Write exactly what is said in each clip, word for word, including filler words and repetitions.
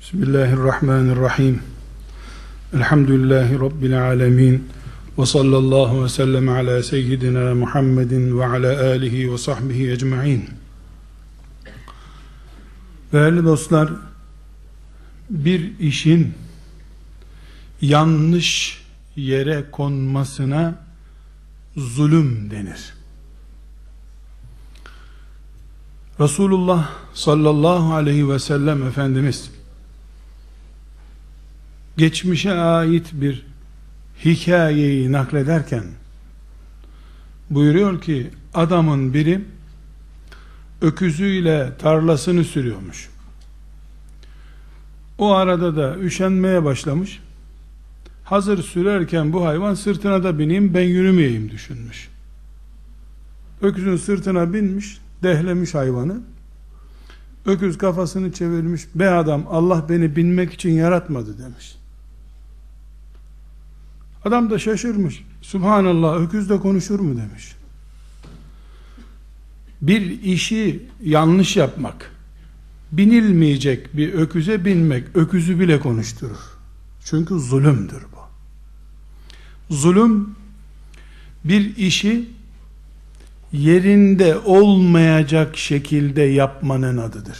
Bismillahirrahmanirrahim. Elhamdülillahi Rabbil alemin. Ve sallallahu ve sellem ala seyyidina Muhammedin ve ala alihi ve sahbihi ecma'in. Değerli dostlar, bir işin yanlış yere konmasına zulüm denir. Resulullah sallallahu aleyhi ve sellem Efendimiz geçmişe ait bir hikayeyi naklederken buyuruyor ki, adamın biri öküzüyle tarlasını sürüyormuş. O arada da üşenmeye başlamış. Hazır sürerken bu hayvan sırtına da bineyim, ben yürümeyeyim düşünmüş. Öküzün sırtına binmiş, dehlemiş hayvanı. Öküz kafasını çevirmiş, be adam, Allah beni binmek için yaratmadı demiş. Adam da şaşırmış. Subhanallah, öküz de konuşur mu demiş. Bir işi yanlış yapmak, binilmeyecek bir öküze binmek, öküzü bile konuşturur. Çünkü zulümdür bu. Zulüm, bir işi yerinde olmayacak şekilde yapmanın adıdır.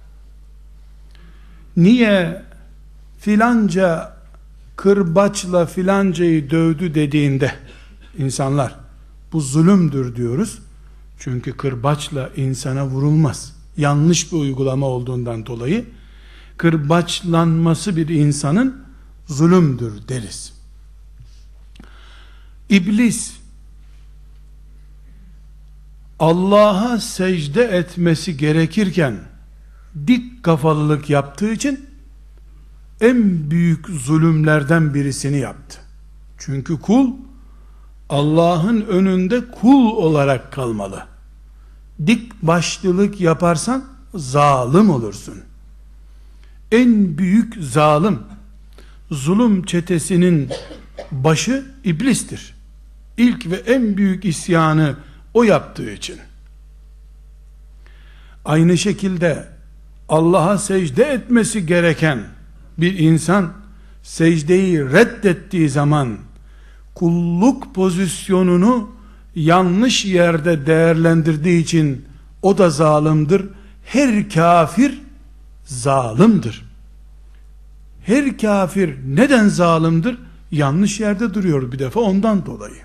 Niye filanca kırbaçla filancayı dövdü dediğinde insanlar bu zulümdür diyoruz. Çünkü kırbaçla insana vurulmaz. Yanlış bir uygulama olduğundan dolayı kırbaçlanması bir insanın zulümdür deriz. İblis Allah'a secde etmesi gerekirken dik kafalılık yaptığı için en büyük zulümlerden birisini yaptı. Çünkü kul Allah'ın önünde kul olarak kalmalı. Dik başlılık yaparsan zalim olursun. En büyük zalim, zulüm çetesinin başı iblistir. İlk ve en büyük isyanı o yaptığı için. Aynı şekilde Allah'a secde etmesi gereken bir insan secdeyi reddettiği zaman kulluk pozisyonunu yanlış yerde değerlendirdiği için o da zalimdir. Her kafir zalimdir. Her kafir neden zalimdir? Yanlış yerde duruyor bir defa, ondan dolayı.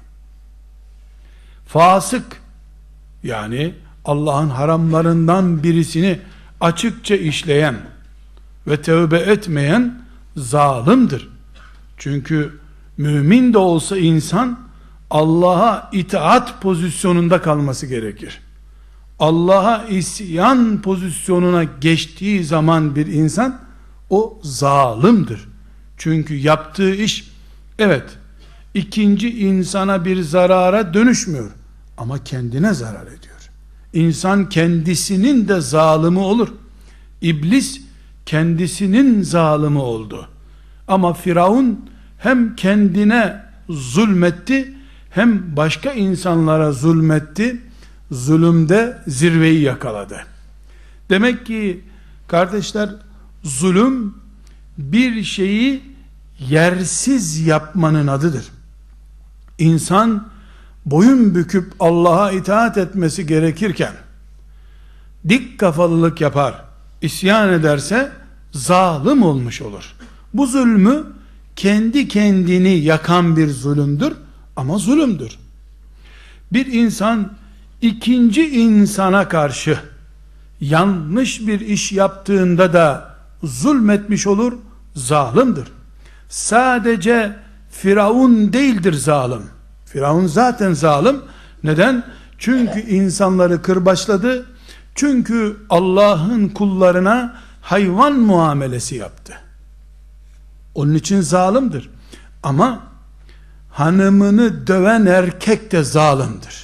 Fasık, yani Allah'ın haramlarından birisini açıkça işleyen ve tövbe etmeyen zalimdir. Çünkü mümin de olsa insan Allah'a itaat pozisyonunda kalması gerekir. Allah'a isyan pozisyonuna geçtiği zaman bir insan o zalimdir. Çünkü yaptığı iş, evet, ikinci insana bir zarara dönüşmüyor ama kendine zarar ediyor. İnsan kendisinin de zalimi olur. İblis kendisinin zalimi oldu. Ama Firavun hem kendine zulmetti hem başka insanlara zulmetti. Zulümde zirveyi yakaladı. Demek ki kardeşler, zulüm bir şeyi yersiz yapmanın adıdır. İnsan boyun büküp Allah'a itaat etmesi gerekirken dik kafalılık yapar, isyan ederse zalim olmuş olur. Bu zulmü kendi kendini yakan bir zulümdür ama zulümdür. Bir insan ikinci insana karşı yanlış bir iş yaptığında da zulmetmiş olur, zalimdir. Sadece Firavun değildir zalim. Firavun zaten zalim. Neden? Çünkü insanları kırbaçladı. Çünkü Allah'ın kullarına hayvan muamelesi yaptı. Onun için zalimdir. Ama hanımını döven erkek de zalimdir.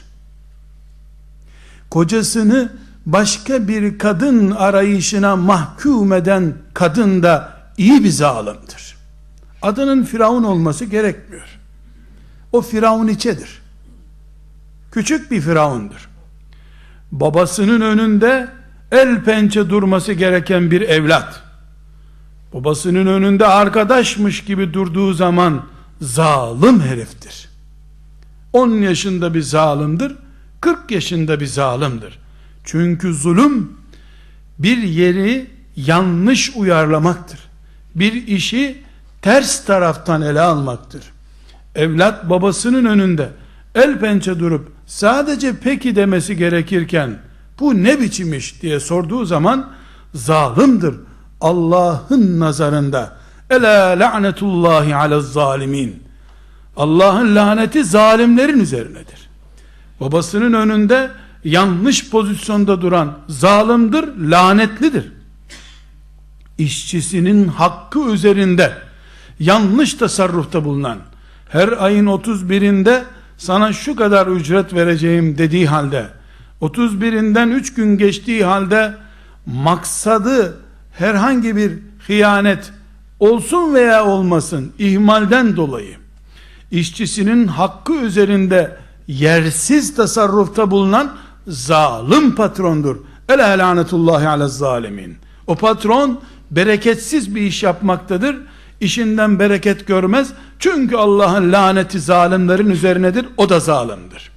Kocasını başka bir kadın arayışına mahkum eden kadın da iyi bir zalimdir. Adının Firavun olması gerekmiyor. O Firavuniçedir. Küçük bir Firavundur. Babasının önünde el pençe durması gereken bir evlat, Babasının önünde arkadaşmış gibi durduğu zaman zalim heriftir. on yaşında bir zalimdir, kırk yaşında bir zalimdir. Çünkü zulüm bir yeri yanlış uyarlamaktır. Bir işi ters taraftan ele almaktır. Evlat babasının önünde el pençe durup sadece peki demesi gerekirken bu ne biçim iş diye sorduğu zaman zalimdir Allah'ın nazarında. Ela la'netullahi alez zalimin. Allah'ın laneti zalimlerin üzerinedir. Babasının önünde yanlış pozisyonda duran zalimdir, lanetlidir. İşçisinin hakkı üzerinde yanlış tasarrufta bulunan, her ayın otuz birinde sana şu kadar ücret vereceğim dediği halde, otuz birinden üç gün geçtiği halde maksadı herhangi bir hıyanet olsun veya olmasın ihmalden dolayı işçisinin hakkı üzerinde yersiz tasarrufta bulunan zalim patrondur. Ela lanetullahi alez zalimin. O patron bereketsiz bir iş yapmaktadır. İşinden bereket görmez. Çünkü Allah'ın laneti zalimlerin üzerinedir. O da zalimdir.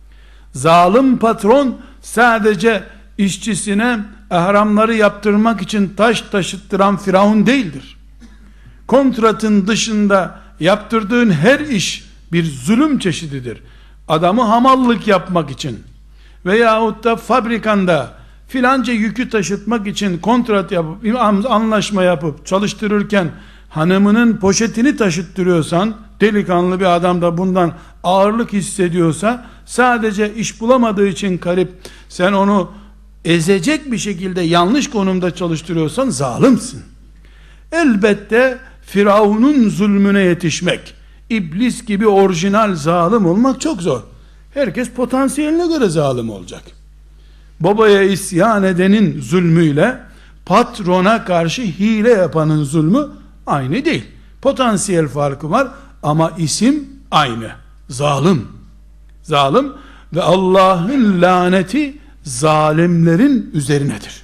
Zalim patron sadece işçisine ihramları yaptırmak için taş taşıttıran Firavun değildir. Kontratın dışında yaptırdığın her iş bir zulüm çeşididir. Adamı hamallık yapmak için veyahut da fabrikanda filanca yükü taşıtmak için kontrat yapıp, anlaşma yapıp çalıştırırken hanımının poşetini taşıttırıyorsan, delikanlı bir adam da bundan ağırlık hissediyorsa, sadece iş bulamadığı için garip, sen onu ezecek bir şekilde yanlış konumda çalıştırıyorsan zalimsin. Elbette Firavun'un zulmüne yetişmek, iblis gibi orijinal zalim olmak çok zor. Herkes potansiyeline göre zalim olacak. Babaya isyan edenin zulmüyle patrona karşı hile yapanın zulmü aynı değil. Potansiyel farkı var ama isim aynı. Zalim. Zalim ve Allah'ın laneti zalimlerin üzerinedir.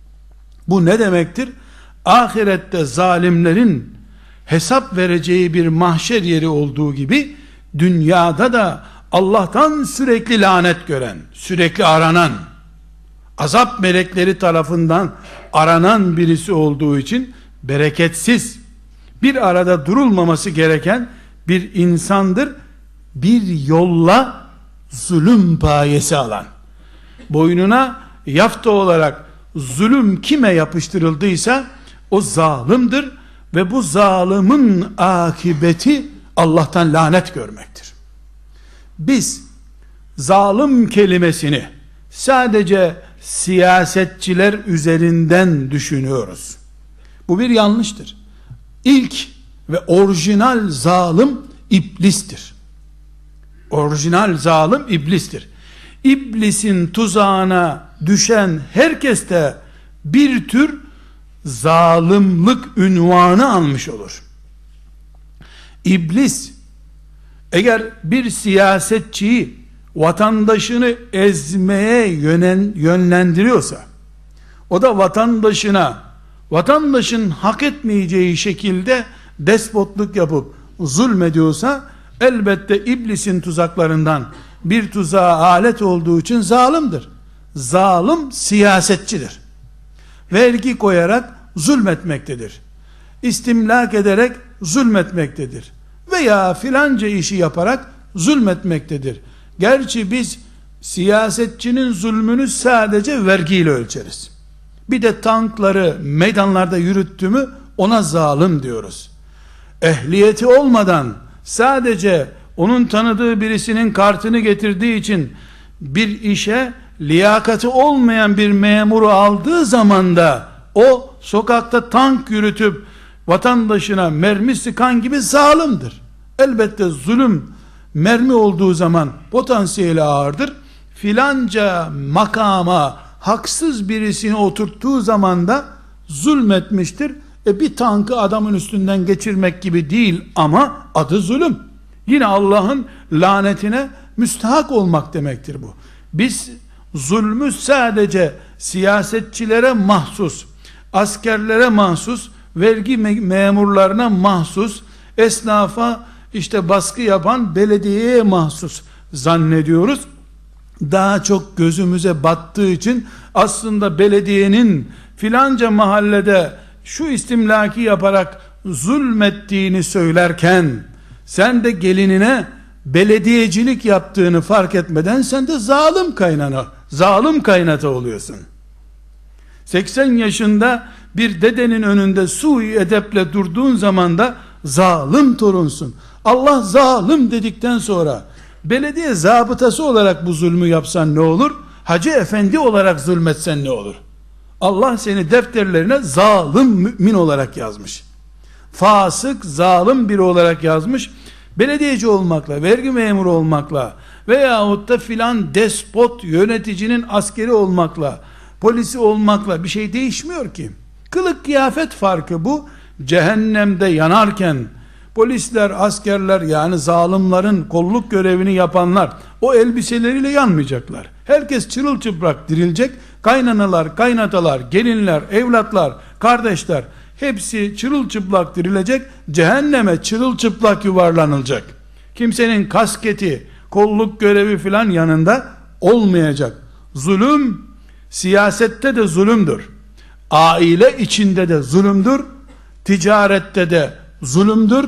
Bu ne demektir? Ahirette zalimlerin hesap vereceği bir mahşer yeri olduğu gibi dünyada da Allah'tan sürekli lanet gören, sürekli aranan, azap melekleri tarafından aranan birisi olduğu için bereketsiz, bir arada durulmaması gereken bir insandır. Bir yolla zulüm payesi alan, boynuna yafta olarak zulüm kime yapıştırıldıysa o zalimdir ve bu zalimin akıbeti Allah'tan lanet görmektir. Biz zalim kelimesini sadece siyasetçiler üzerinden düşünüyoruz. Bu bir yanlıştır. İlk ve orijinal zalim iblistir. Orijinal zalim iblistir. İblisin tuzağına düşen herkes de bir tür zalimlik ünvanı almış olur. İblis eğer bir siyasetçiyi vatandaşını ezmeye yönen, yönlendiriyorsa, o da vatandaşına vatandaşın hak etmeyeceği şekilde despotluk yapıp zulmediyorsa, elbette iblisin tuzaklarından bir tuzağa alet olduğu için zalimdir. Zalim siyasetçidir. Vergi koyarak zulmetmektedir. İstimlak ederek zulmetmektedir. Veya filanca işi yaparak zulmetmektedir. Gerçi biz siyasetçinin zulmünü sadece vergiyle ölçeriz. Bir de tankları meydanlarda yürüttü mü ona zalim diyoruz. Ehliyeti olmadan sadece onun tanıdığı birisinin kartını getirdiği için bir işe liyakati olmayan bir memuru aldığı zaman da o sokakta tank yürütüp vatandaşına mermi sıkan gibi zalimdir. Elbette zulüm mermi olduğu zaman potansiyeli ağırdır. Filanca makama haksız birisini oturttuğu zaman da zulmetmiştir. E bir tankı adamın üstünden geçirmek gibi değil ama adı zulüm. Yine Allah'ın lanetine müstahak olmak demektir bu. Biz zulmü sadece siyasetçilere mahsus, askerlere mahsus vergi me- memurlarına mahsus, esnafa işte baskı yapan belediyeye mahsus zannediyoruz. Daha çok gözümüze battığı için aslında belediyenin filanca mahallede şu istimlaki yaparak zulmettiğini söylerken, sen de gelinine belediyecilik yaptığını fark etmeden sen de zalim kaynana, zalim kaynata oluyorsun. seksen yaşında bir dedenin önünde sui edeple durduğun zaman da zalim torunsun. Allah zalim dedikten sonra belediye zabıtası olarak bu zulmü yapsan ne olur? Hacı efendi olarak zulmetsen ne olur? Allah seni defterlerine zalim mümin olarak yazmış. Fasık, zalim biri olarak yazmış. Belediyeci olmakla, vergi memuru olmakla veyahut da filan despot yöneticinin askeri olmakla, polisi olmakla bir şey değişmiyor ki. Kılık kıyafet farkı bu. Cehennemde yanarken polisler, askerler, yani zalimlerin kolluk görevini yapanlar o elbiseleriyle yanmayacaklar. Herkes çırılçıplak dirilecek. Kaynanalar, kaynatalar, gelinler, evlatlar, kardeşler hepsi çırılçıplak dirilecek. Cehenneme çırılçıplak yuvarlanılacak. Kimsenin kasketi, kolluk görevi filan yanında olmayacak. Zulüm siyasette de zulümdür. Aile içinde de zulümdür. Ticarette de zulümdür.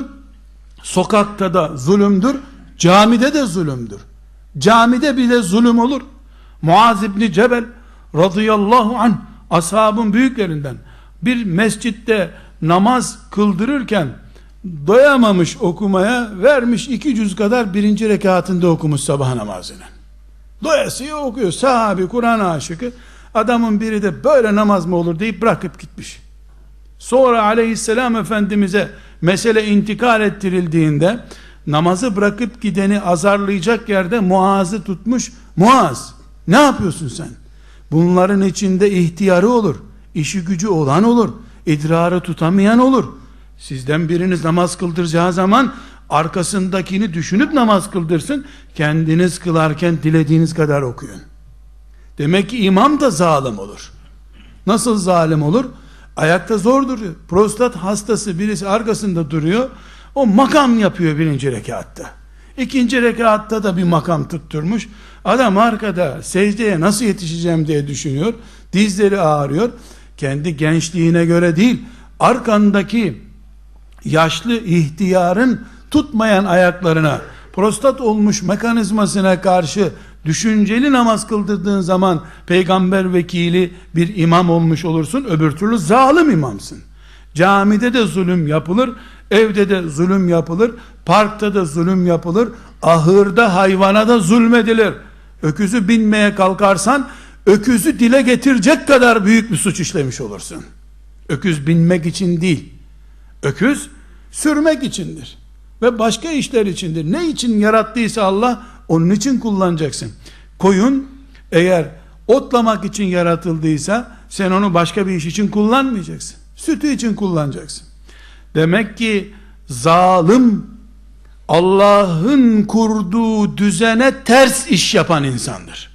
Sokakta da zulümdür. Camide de zulümdür. Camide bile zulüm olur. Muaz İbni Cebel radıyallahu anh, ashabın büyüklerinden, bir mescitte namaz kıldırırken doyamamış okumaya, vermiş iki cüz kadar birinci rekatında okumuş sabah namazını. Doyasıya okuyor. Sahabi, Kur'an aşıkı. Adamın biri de böyle namaz mı olur deyip bırakıp gitmiş. Sonra aleyhisselam efendimize mesele intikal ettirildiğinde namazı bırakıp gideni azarlayacak yerde Muaz'ı tutmuş. Muaz, ne yapıyorsun sen? Bunların içinde ihtiyarı olur, işi gücü olan olur, idrarı tutamayan olur. Sizden biriniz namaz kıldıracağı zaman arkasındakini düşünüp namaz kıldırsın. Kendiniz kılarken dilediğiniz kadar okuyun. Demek ki imam da zalim olur. Nasıl zalim olur? Ayakta zor duruyor. Prostat hastası birisi arkasında duruyor. O makam yapıyor birinci rekatta. İkinci rekatta da bir makam tutturmuş. Adam arkada secdeye nasıl yetişeceğim diye düşünüyor. Dizleri ağrıyor. Kendi gençliğine göre değil, arkandaki yaşlı ihtiyarın tutmayan ayaklarına, prostat olmuş mekanizmasına karşı düşünceli namaz kıldırdığın zaman peygamber vekili bir imam olmuş olursun. Öbür türlü zalim imamsın. Camide de zulüm yapılır, evde de zulüm yapılır, parkta da zulüm yapılır, ahırda hayvana da zulmedilir. Öküzü binmeye kalkarsan öküzü dile getirecek kadar büyük bir suç işlemiş olursun. Öküz binmek için değil, öküz sürmek içindir ve başka işler içindir. Ne için yarattıysa Allah, onun için kullanacaksın. Koyun eğer otlamak için yaratıldıysa sen onu başka bir iş için kullanmayacaksın. Sütü için kullanacaksın. Demek ki zalim Allah'ın kurduğu düzene ters iş yapan insandır.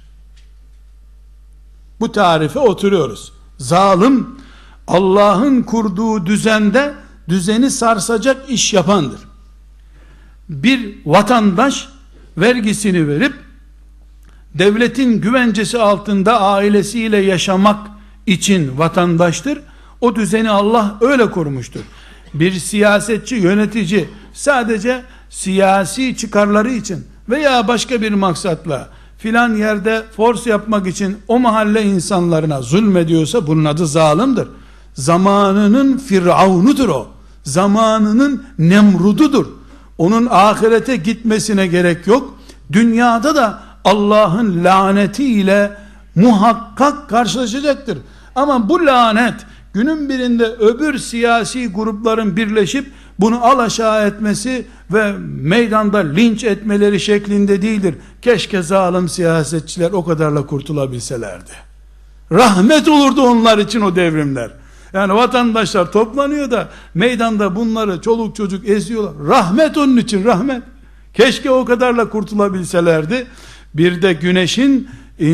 Bu tarife oturuyoruz. Zalim Allah'ın kurduğu düzende düzeni sarsacak iş yapandır. Bir vatandaş vergisini verip devletin güvencesi altında ailesiyle yaşamak için vatandaştır. O düzeni Allah öyle kurmuştur. Bir siyasetçi, yönetici sadece siyasi çıkarları için veya başka bir maksatla filan yerde force yapmak için o mahalle insanlarına zulmediyorsa bunun adı zalimdir. Zamanının firavunudur o. Zamanının Nemrududur. Onun ahirete gitmesine gerek yok. Dünyada da Allah'ın lanetiyle muhakkak karşılaşacaktır. Ama bu lanet günün birinde öbür siyasi grupların birleşip bunu alaşağı etmesi ve meydanda linç etmeleri şeklinde değildir. Keşke zalim siyasetçiler o kadarla kurtulabilselerdi. Rahmet olurdu onlar için o devrimler. Yani vatandaşlar toplanıyor da meydanda bunları çoluk çocuk eziyorlar. Rahmet onun için, rahmet. Keşke o kadarla kurtulabilselerdi. Bir de güneşin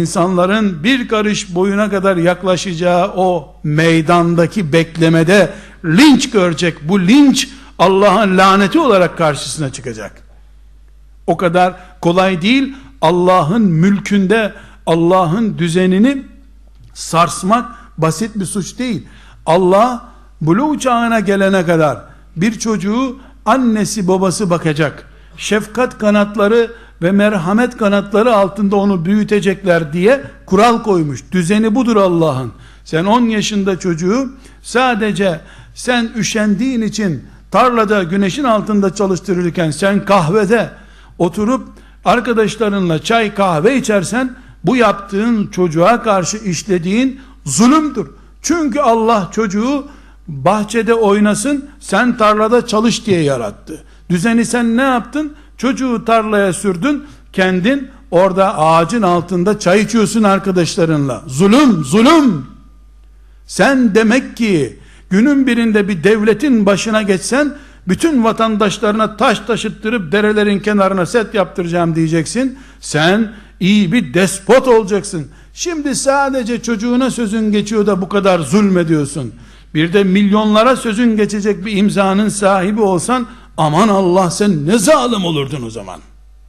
insanların bir karış boyuna kadar yaklaşacağı o meydandaki beklemede linç görecek. Bu linç Allah'ın laneti olarak karşısına çıkacak. O kadar kolay değil. Allah'ın mülkünde Allah'ın düzenini sarsmak basit bir suç değil. Allah buluğ çağına gelene kadar bir çocuğu annesi babası bakacak, şefkat kanatları ve merhamet kanatları altında onu büyütecekler diye kural koymuş. Düzeni budur Allah'ın. Sen on yaşında çocuğu sadece sen üşendiğin için tarlada güneşin altında çalıştırırken sen kahvede oturup arkadaşlarınla çay kahve içersen, bu yaptığın çocuğa karşı işlediğin zulümdür. Çünkü Allah çocuğu bahçede oynasın, sen tarlada çalış diye yarattı. Düzeni sen ne yaptın? Çocuğu tarlaya sürdün, kendin orada ağacın altında çay içiyorsun arkadaşlarınla. Zulüm, zulüm. Sen demek ki günün birinde bir devletin başına geçsen, bütün vatandaşlarına taş taşıttırıp derelerin kenarına set yaptıracağım diyeceksin. Sen iyi bir despot olacaksın. Şimdi sadece çocuğuna sözün geçiyor da bu kadar zulmediyorsun. Bir de milyonlara sözün geçecek bir imzanın sahibi olsan, aman Allah, sen ne zalim olurdun o zaman.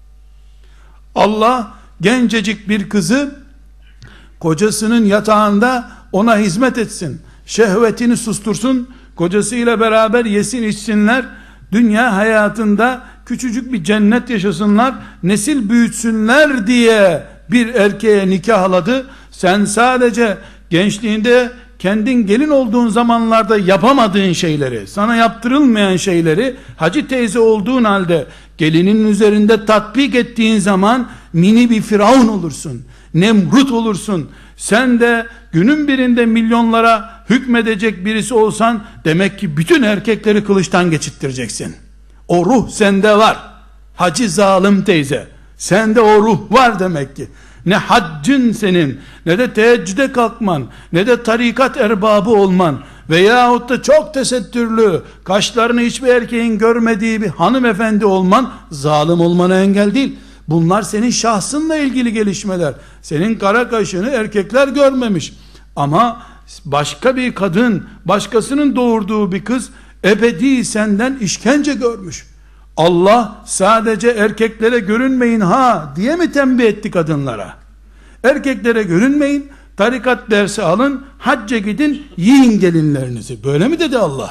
Allah gencecik bir kızı kocasının yatağında ona hizmet etsin, şehvetini sustursun, kocasıyla beraber yesin içsinler, dünya hayatında küçücük bir cennet yaşasınlar, nesil büyütsünler diye bir erkeğe nikahladı. Sen sadece gençliğinde kendin gelin olduğun zamanlarda yapamadığın şeyleri, sana yaptırılmayan şeyleri hacı teyze olduğun halde gelinin üzerinde tatbik ettiğin zaman mini bir firavun olursun, Nemrut olursun. Sen de günün birinde milyonlara hükmedecek birisi olsan, demek ki bütün erkekleri kılıçtan geçittireceksin. O ruh sende var. Hacı zalim teyze, sende o ruh var demek ki. Ne haccın senin, ne de teheccüde kalkman, ne de tarikat erbabı olman veyahut da çok tesettürlü, kaşlarını hiçbir erkeğin görmediği bir hanımefendi olman, zalim olmana engel değil. Bunlar senin şahsınla ilgili gelişmeler. Senin kara kaşını erkekler görmemiş. Ama başka bir kadın, başkasının doğurduğu bir kız ebedi senden işkence görmüş. Allah sadece erkeklere görünmeyin ha diye mi tembih etti kadınlara? Erkeklere görünmeyin, tarikat dersi alın, hacca gidin, yiyin gelinlerinizi. Böyle mi dedi Allah?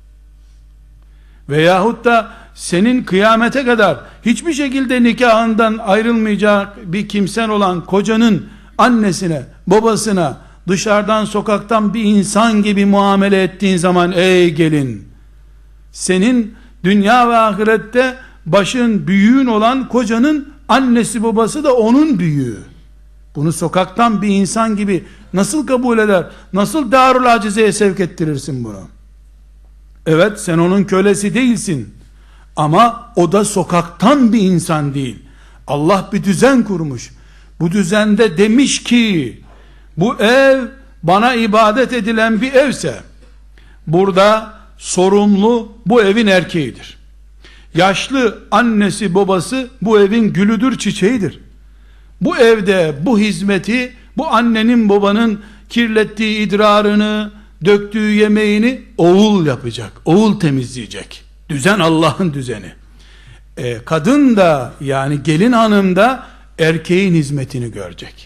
Veyahut da senin kıyamete kadar hiçbir şekilde nikahından ayrılmayacak bir kimsen olan kocanın annesine, babasına, dışarıdan sokaktan bir insan gibi muamele ettiğin zaman, ey gelin, senin dünya ve ahirette başın, büyüğün olan kocanın annesi babası da onun büyüğü. Bunu sokaktan bir insan gibi nasıl kabul eder? Nasıl Darul Acize'ye sevk ettirirsin bunu? Evet, sen onun kölesi değilsin. Ama o da sokaktan bir insan değil. Allah bir düzen kurmuş. Bu düzende demiş ki, bu ev bana ibadet edilen bir evse, burada sorumlu bu evin erkeğidir. Yaşlı annesi babası bu evin gülüdür, çiçeğidir. Bu evde bu hizmeti, bu annenin babanın kirlettiği idrarını, döktüğü yemeğini oğul yapacak, oğul temizleyecek. Düzen Allah'ın düzeni. E, kadın da, yani gelin hanım da erkeğin hizmetini görecek.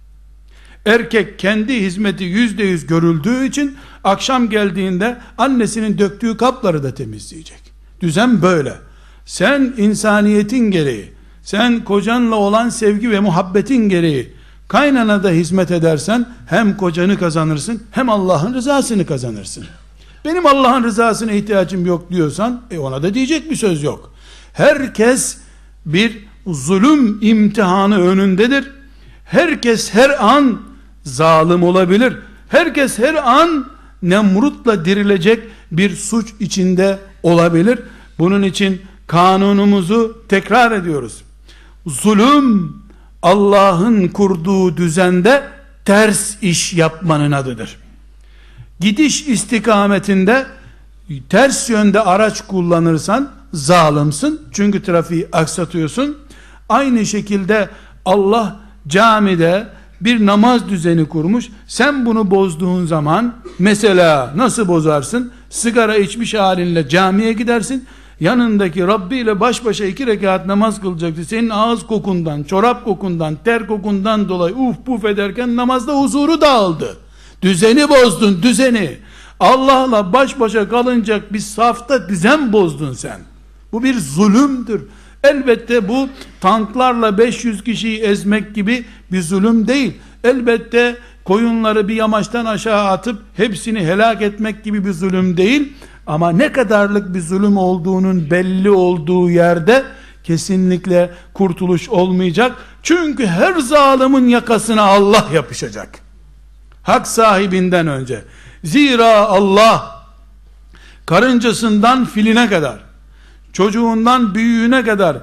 Erkek kendi hizmeti yüzde yüz görüldüğü için akşam geldiğinde annesinin döktüğü kapları da temizleyecek. Düzen böyle. Sen insaniyetin gereği, sen kocanla olan sevgi ve muhabbetin gereği kaynana da hizmet edersen, hem kocanı kazanırsın, hem Allah'ın rızasını kazanırsın. Benim Allah'ın rızasına ihtiyacım yok diyorsan, e ona da diyecek bir söz yok. Herkes bir zulüm imtihanı önündedir. Herkes her an zalim olabilir. Herkes her an Nemrut'la dirilecek bir suç içinde olabilir. Bunun için kanunumuzu tekrar ediyoruz. Zulüm, Allah'ın kurduğu düzende ters iş yapmanın adıdır. Gidiş istikametinde ters yönde araç kullanırsan zalimsin. Çünkü trafiği aksatıyorsun. Aynı şekilde Allah camide bir namaz düzeni kurmuş. Sen bunu bozduğun zaman, mesela nasıl bozarsın? sigara içmiş halinle camiye gidersin, yanındaki Rabbi ile baş başa iki rekat namaz kılacaktı. Senin ağız kokundan, çorap kokundan, ter kokundan dolayı uf puf ederken namazda huzuru dağıldı. Düzeni bozdun, düzeni. Allah'la baş başa kalınacak bir safta düzen bozdun sen. Bu bir zulümdür. Elbette bu tanklarla beş yüz kişiyi ezmek gibi bir zulüm değil. Elbette koyunları bir yamaçtan aşağı atıp hepsini helak etmek gibi bir zulüm değil. Ama ne kadarlık bir zulüm olduğunun belli olduğu yerde kesinlikle kurtuluş olmayacak. Çünkü her zalimin yakasına Allah yapışacak. Hak sahibinden önce. Zira Allah karıncasından filine kadar, çocuğundan büyüğüne kadar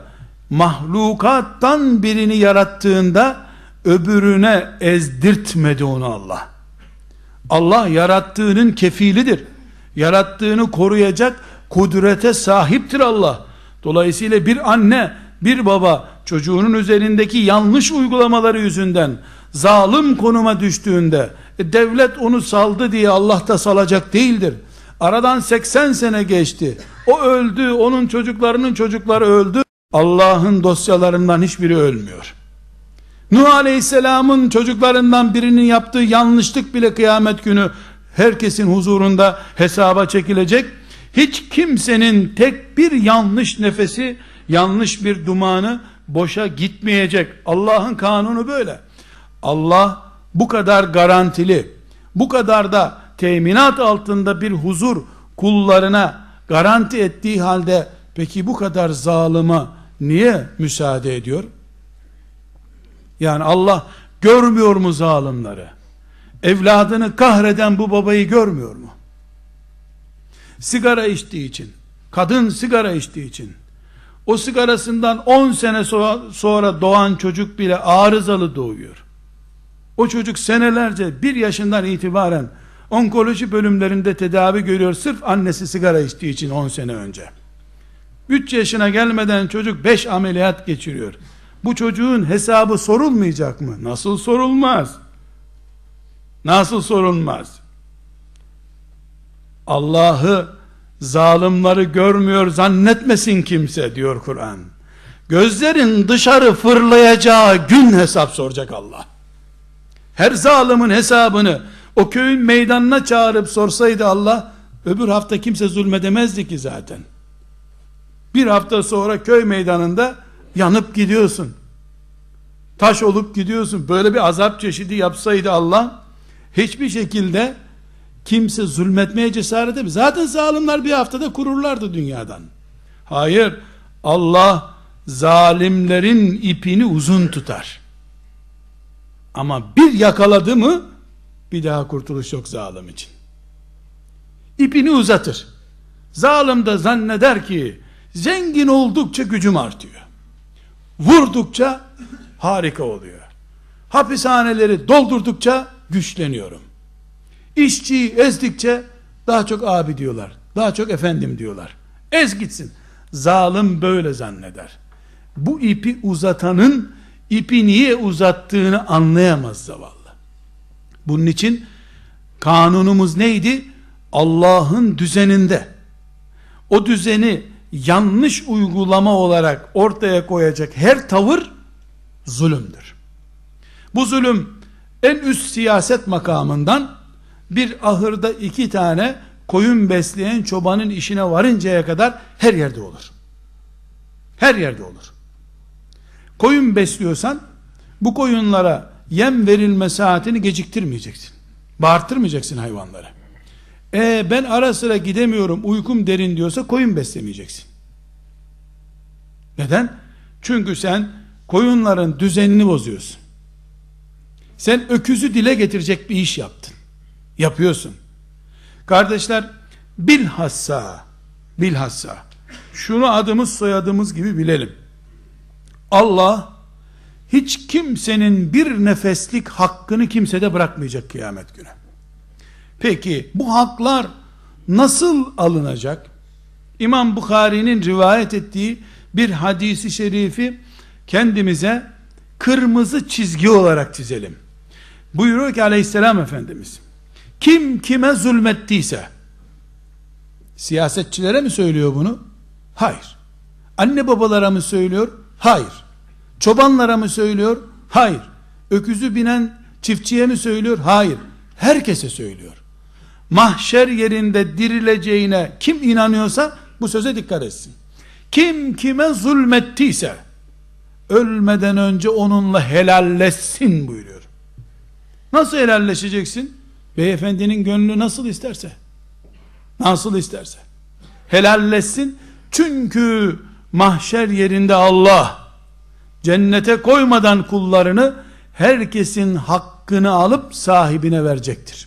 mahlukattan birini yarattığında öbürüne ezdirtmedi onu Allah. Allah yarattığının kefilidir. Yarattığını koruyacak kudrete sahiptir Allah. Dolayısıyla bir anne, bir baba çocuğunun üzerindeki yanlış uygulamaları yüzünden zalim konuma düştüğünde e, devlet onu saldı diye Allah da salacak değildir. Aradan seksen sene geçti. O öldü, onun çocuklarının çocukları öldü. Allah'ın dosyalarından hiçbiri ölmüyor. Nuh Aleyhisselam'ın çocuklarından birinin yaptığı yanlışlık bile kıyamet günü herkesin huzurunda hesaba çekilecek. Hiç kimsenin tek bir yanlış nefesi, yanlış bir dumanı boşa gitmeyecek. Allah'ın kanunu böyle. Allah bu kadar garantili, bu kadar da teminat altında bir huzur kullarına garanti ettiği halde peki bu kadar zalıma niye müsaade ediyor? Yani Allah görmüyor mu zalimleri? Evladını kahreden bu babayı görmüyor mu? Sigara içtiği için, kadın sigara içtiği için, o sigarasından on sene sonra doğan çocuk bile arızalı doğuyor. O çocuk senelerce bir yaşından itibaren onkoloji bölümlerinde tedavi görüyor, sırf annesi sigara içtiği için on sene önce. üç yaşına gelmeden çocuk beş ameliyat geçiriyor. Bu çocuğun hesabı sorulmayacak mı? Nasıl sorulmaz? Nasıl sorulmaz? Allah'ı zalimleri görmüyor zannetmesin kimse diyor Kur'an. Gözlerin dışarı fırlayacağı gün hesap soracak Allah. Her zalimin hesabını o köyün meydanına çağırıp sorsaydı Allah, öbür hafta kimse zulmedemezdi ki zaten. Bir hafta sonra köy meydanında yanıp gidiyorsun. Taş olup gidiyorsun. Böyle bir azap çeşidi yapsaydı Allah, hiçbir şekilde kimse zulmetmeye cesaret edemez. Zaten zalimler bir haftada kururlardı dünyadan. Hayır, Allah zalimlerin ipini uzun tutar. Ama bir yakaladı mı bir daha kurtuluş yok zalim için. İpini uzatır. Zalim de zanneder ki zengin oldukça gücüm artıyor. Vurdukça harika oluyor. Hapishaneleri doldurdukça güçleniyorum. İşçiyi ezdikçe daha çok abi diyorlar. Daha çok efendim diyorlar. Ez gitsin. Zalim böyle zanneder. Bu ipi uzatanın ipi niye uzattığını anlayamaz zavallı. Bunun için kanunumuz neydi? Allah'ın düzeninde. O düzeni yanlış uygulama olarak ortaya koyacak her tavır zulümdür. Bu zulüm en üst siyaset makamından bir ahırda iki tane koyun besleyen çobanın işine varıncaya kadar her yerde olur. Her yerde olur. Koyun besliyorsan bu koyunlara yem verilme saatini geciktirmeyeceksin. Bağırtırmayacaksın hayvanları. E ben ara sıra gidemiyorum, uykum derin diyorsa koyun beslemeyeceksin. Neden? Çünkü sen koyunların düzenini bozuyorsun. Sen öküzü dile getirecek bir iş yaptın. Yapıyorsun. Kardeşler, bilhassa bilhassa şunu adımız soyadımız gibi bilelim. Allah hiç kimsenin bir nefeslik hakkını kimsede bırakmayacak kıyamet günü. Peki bu haklar nasıl alınacak? İmam Bukhari'nin rivayet ettiği bir hadisi şerifi kendimize kırmızı çizgi olarak çizelim. Buyuruyor ki aleyhisselam Efendimiz, kim kime zulmettiyse, Siyasetçilere mi söylüyor bunu? Hayır. Anne babalara mı söylüyor? Hayır. Çobanlara mı söylüyor? Hayır. Öküzü binen çiftçiye mi söylüyor? Hayır. Herkese söylüyor. Mahşer yerinde dirileceğine kim inanıyorsa bu söze dikkat etsin. Kim kime zulmettiyse ölmeden önce onunla helalleşsin buyuruyor. Nasıl helalleşeceksin? Beyefendinin gönlü nasıl isterse. Nasıl isterse. Helalleşsin. Çünkü mahşer yerinde Allah cennete koymadan kullarını herkesin hakkını alıp sahibine verecektir.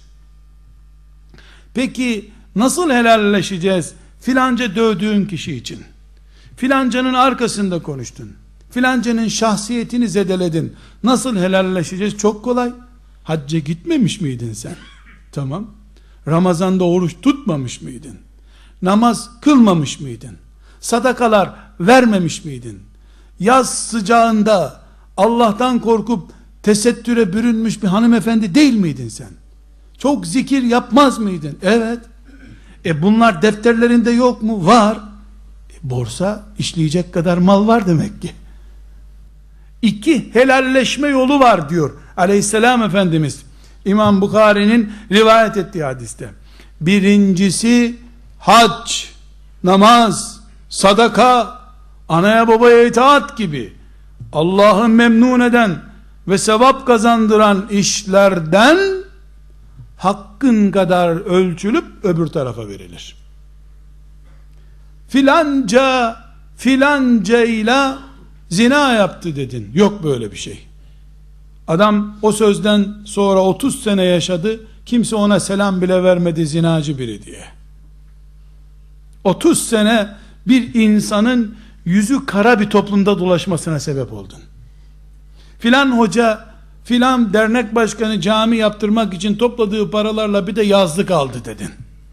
Peki nasıl helalleşeceğiz? Filanca dövdüğün kişi için. Filancanın arkasında konuştun. Filancanın şahsiyetini zedeledin. Nasıl helalleşeceğiz? Çok kolay. Hacca gitmemiş miydin sen? Tamam. Ramazanda oruç tutmamış mıydın? Namaz kılmamış mıydın? Sadakalar vermemiş miydin? Yaz sıcağında Allah'tan korkup tesettüre bürünmüş bir hanımefendi değil miydin sen? Çok zikir yapmaz mıydın? Evet. E bunlar defterlerinde yok mu? Var. E borsa işleyecek kadar mal var demek ki. İki helalleşme yolu var diyor Aleyhisselam Efendimiz. İmam Bukhari'nin rivayet ettiği hadiste. Birincisi hac, namaz, sadaka, anaya babaya itaat gibi Allah'ı memnun eden ve sevap kazandıran işlerden hakkın kadar ölçülüp öbür tarafa verilir. Filanca filancayla zina yaptı dedin. Yok böyle bir şey. Adam o sözden sonra otuz sene yaşadı. Kimse ona selam bile vermedi zinacı biri diye. otuz sene bir insanın yüzü kara bir toplumda dolaşmasına sebep oldun. Filan hoca, filan dernek başkanı cami yaptırmak için topladığı paralarla bir de yazlık aldı dedin.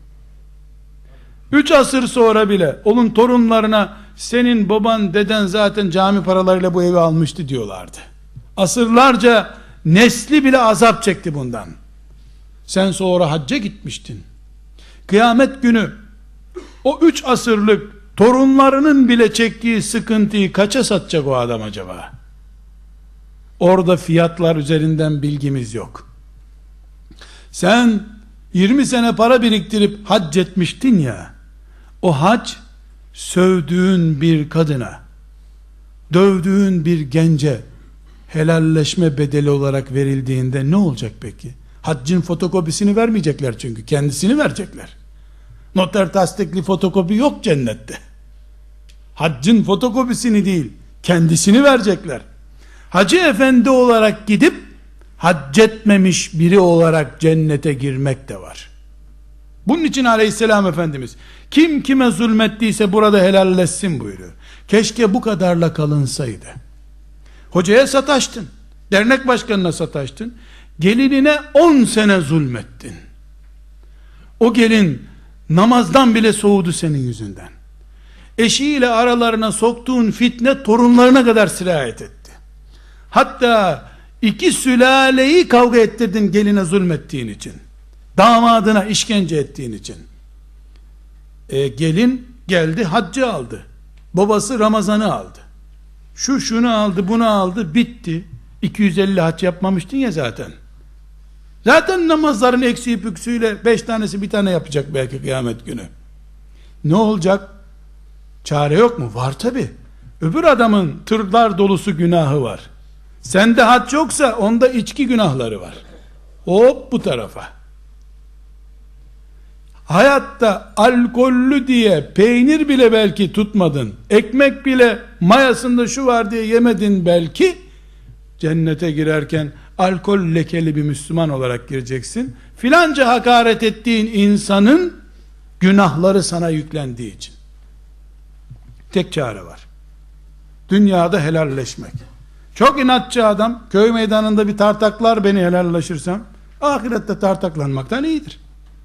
Üç asır sonra bile onun torunlarına senin baban deden zaten cami paralarıyla bu evi almıştı diyorlardı. Asırlarca nesli bile azap çekti bundan. Sen sonra hacca gitmiştin. Kıyamet günü o üç asırlık torunlarının bile çektiği sıkıntıyı kaça satacak o adam acaba? Orada fiyatlar üzerinden bilgimiz yok. Sen yirmi sene para biriktirip hac etmiştin ya, o hac sövdüğün bir kadına, dövdüğün bir gence helalleşme bedeli olarak verildiğinde ne olacak peki? Haccın fotokopisini vermeyecekler çünkü kendisini verecekler. Noter tasdikli fotokopi yok cennette. Haccın fotokopisini değil, kendisini verecekler. Hacı efendi olarak gidip hac etmemiş biri olarak cennete girmek de var. Bunun için Aleyhisselam Efendimiz kim kime zulmettiyse burada helalleşsin buyuruyor. Keşke bu kadarla kalınsaydı. Hocaya sataştın, dernek başkanına sataştın, gelinine on sene zulmettin. O gelin namazdan bile soğudu senin yüzünden. Eşiyle aralarına soktuğun fitne torunlarına kadar sirayet etti. Hatta iki sülaleyi kavga ettirdin geline zulmettiğin için. Damadına işkence ettiğin için. E, gelin geldi haccı aldı. Babası Ramazan'ı aldı. Şu şunu aldı bunu aldı bitti. iki yüz elli hac yapmamıştın ya zaten. Zaten namazların eksiği püksüyle beş tanesi bir tane yapacak belki kıyamet günü. Ne olacak? Çare yok mu? Var tabi. Öbür adamın tırlar dolusu günahı var. Sende hac yoksa onda içki günahları var. Hop bu tarafa. Hayatta alkollü diye peynir bile belki tutmadın. Ekmek bile mayasında şu var diye yemedin belki. Cennete girerken alkol lekeli bir Müslüman olarak gireceksin. Filanca hakaret ettiğin insanın günahları sana yüklendiği için. Tek çare var. Dünyada helalleşmek. Çok inatçı adam köy meydanında bir tartaklar beni helalleşirsem ahirette tartaklanmaktan iyidir.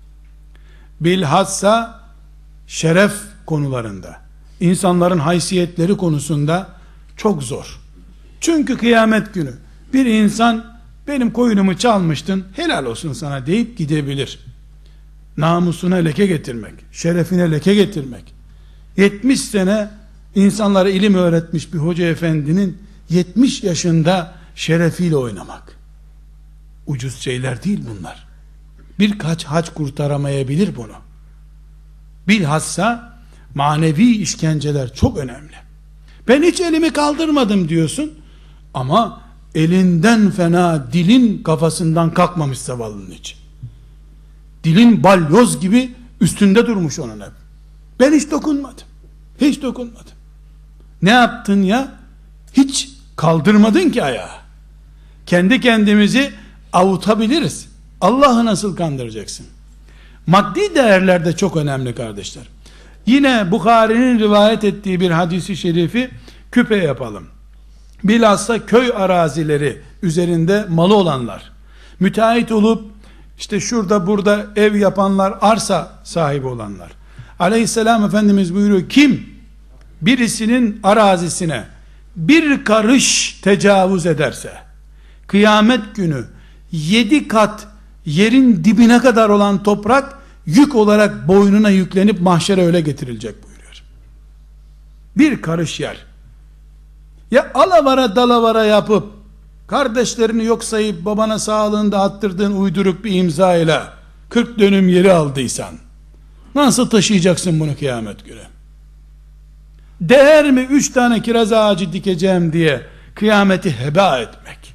Bilhassa şeref konularında, insanların haysiyetleri konusunda çok zor. Çünkü kıyamet günü bir insan benim koyunumu çalmıştın helal olsun sana deyip gidebilir. namusuna leke getirmek, şerefine leke getirmek. yetmiş sene insanlara ilim öğretmiş bir hoca efendinin yetmiş yaşında şerefiyle oynamak. Ucuz şeyler değil bunlar. Birkaç hac kurtaramayabilir bunu. Bilhassa manevi işkenceler çok önemli. Ben hiç elimi kaldırmadım diyorsun ama elinden fena dilin kafasından kalkmamış zavallının için. Dilin balyoz gibi üstünde durmuş onun hep. Ben hiç dokunmadım. Hiç dokunmadım. Ne yaptın ya? Hiç kaldırmadın ki ayağı. Kendi kendimizi avutabiliriz. Allah'ı nasıl kandıracaksın? Maddi değerler de çok önemli kardeşler. Yine Bukhari'nin rivayet ettiği bir hadisi şerifi küpe yapalım. Bilhassa köy arazileri üzerinde malı olanlar, müteahhit olup işte şurada burada ev yapanlar, arsa sahibi olanlar. Aleyhisselam Efendimiz buyuruyor, kim birisinin arazisine bir karış tecavüz ederse kıyamet günü yedi kat yerin dibine kadar olan toprak yük olarak boynuna yüklenip mahşere öyle getirilecek buyuruyor. Bir karış yer. Ya alavara dalavara yapıp kardeşlerini yok sayıp babana sağlığını dağıttırdığın uyduruk bir imza ile kırk dönüm yeri aldıysan nasıl taşıyacaksın bunu kıyamet günü? Değer mi üç tane kiraz ağacı dikeceğim diye kıyameti heba etmek?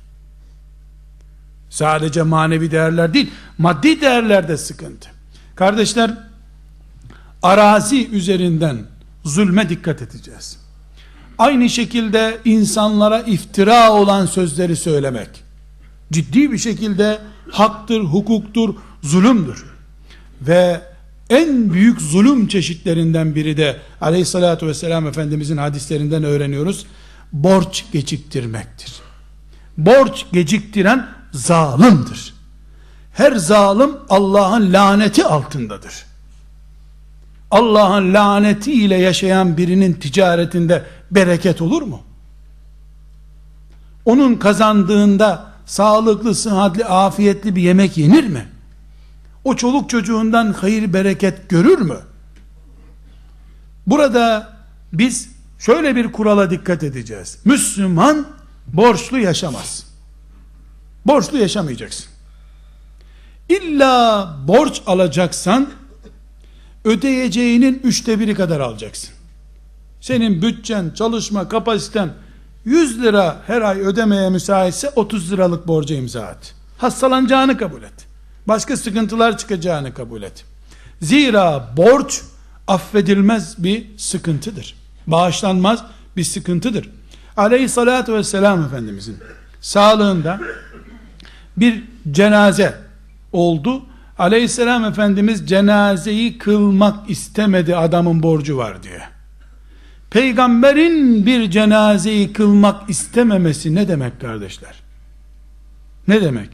Sadece manevi değerler değil, maddi değerlerde sıkıntı. Kardeşler, arazi üzerinden zulme dikkat edeceğiz. Aynı şekilde insanlara iftira olan sözleri söylemek ciddi bir şekilde haktır, hukuktur, zulümdür. Ve en büyük zulüm çeşitlerinden biri de Aleyhissalatü vesselam Efendimizin hadislerinden öğreniyoruz, borç geciktirmektir. Borç geciktiren zalimdir. Her zalim Allah'ın laneti altındadır. Allah'ın lanetiyle yaşayan birinin ticaretinde bereket olur mu? Onun kazandığında sağlıklı, sıhhatli, afiyetli bir yemek yenir mi? O çoluk çocuğundan hayır bereket görür mü? Burada biz şöyle bir kurala dikkat edeceğiz. Müslüman borçlu yaşamaz. Borçlu yaşamayacaksın. İlla borç alacaksan ödeyeceğinin üçte biri kadar alacaksın. Senin bütçen, çalışma kapasiten yüz lira her ay ödemeye müsaitse otuz liralık borca imza at. Hastalanacağını kabul et. Başka sıkıntılar çıkacağını kabul et. Zira borç affedilmez bir sıkıntıdır. Bağışlanmaz bir sıkıntıdır. Aleyhissalatü vesselam Efendimizin sağlığında bir cenaze oldu. Aleyhisselam Efendimiz cenazeyi kılmak istemedi, adamın borcu var diye. Peygamberin bir cenazeyi kılmak istememesi ne demek kardeşler? Ne demek?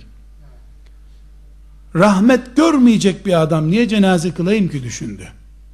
Rahmet görmeyecek bir adam niye cenaze kılayım ki düşündü.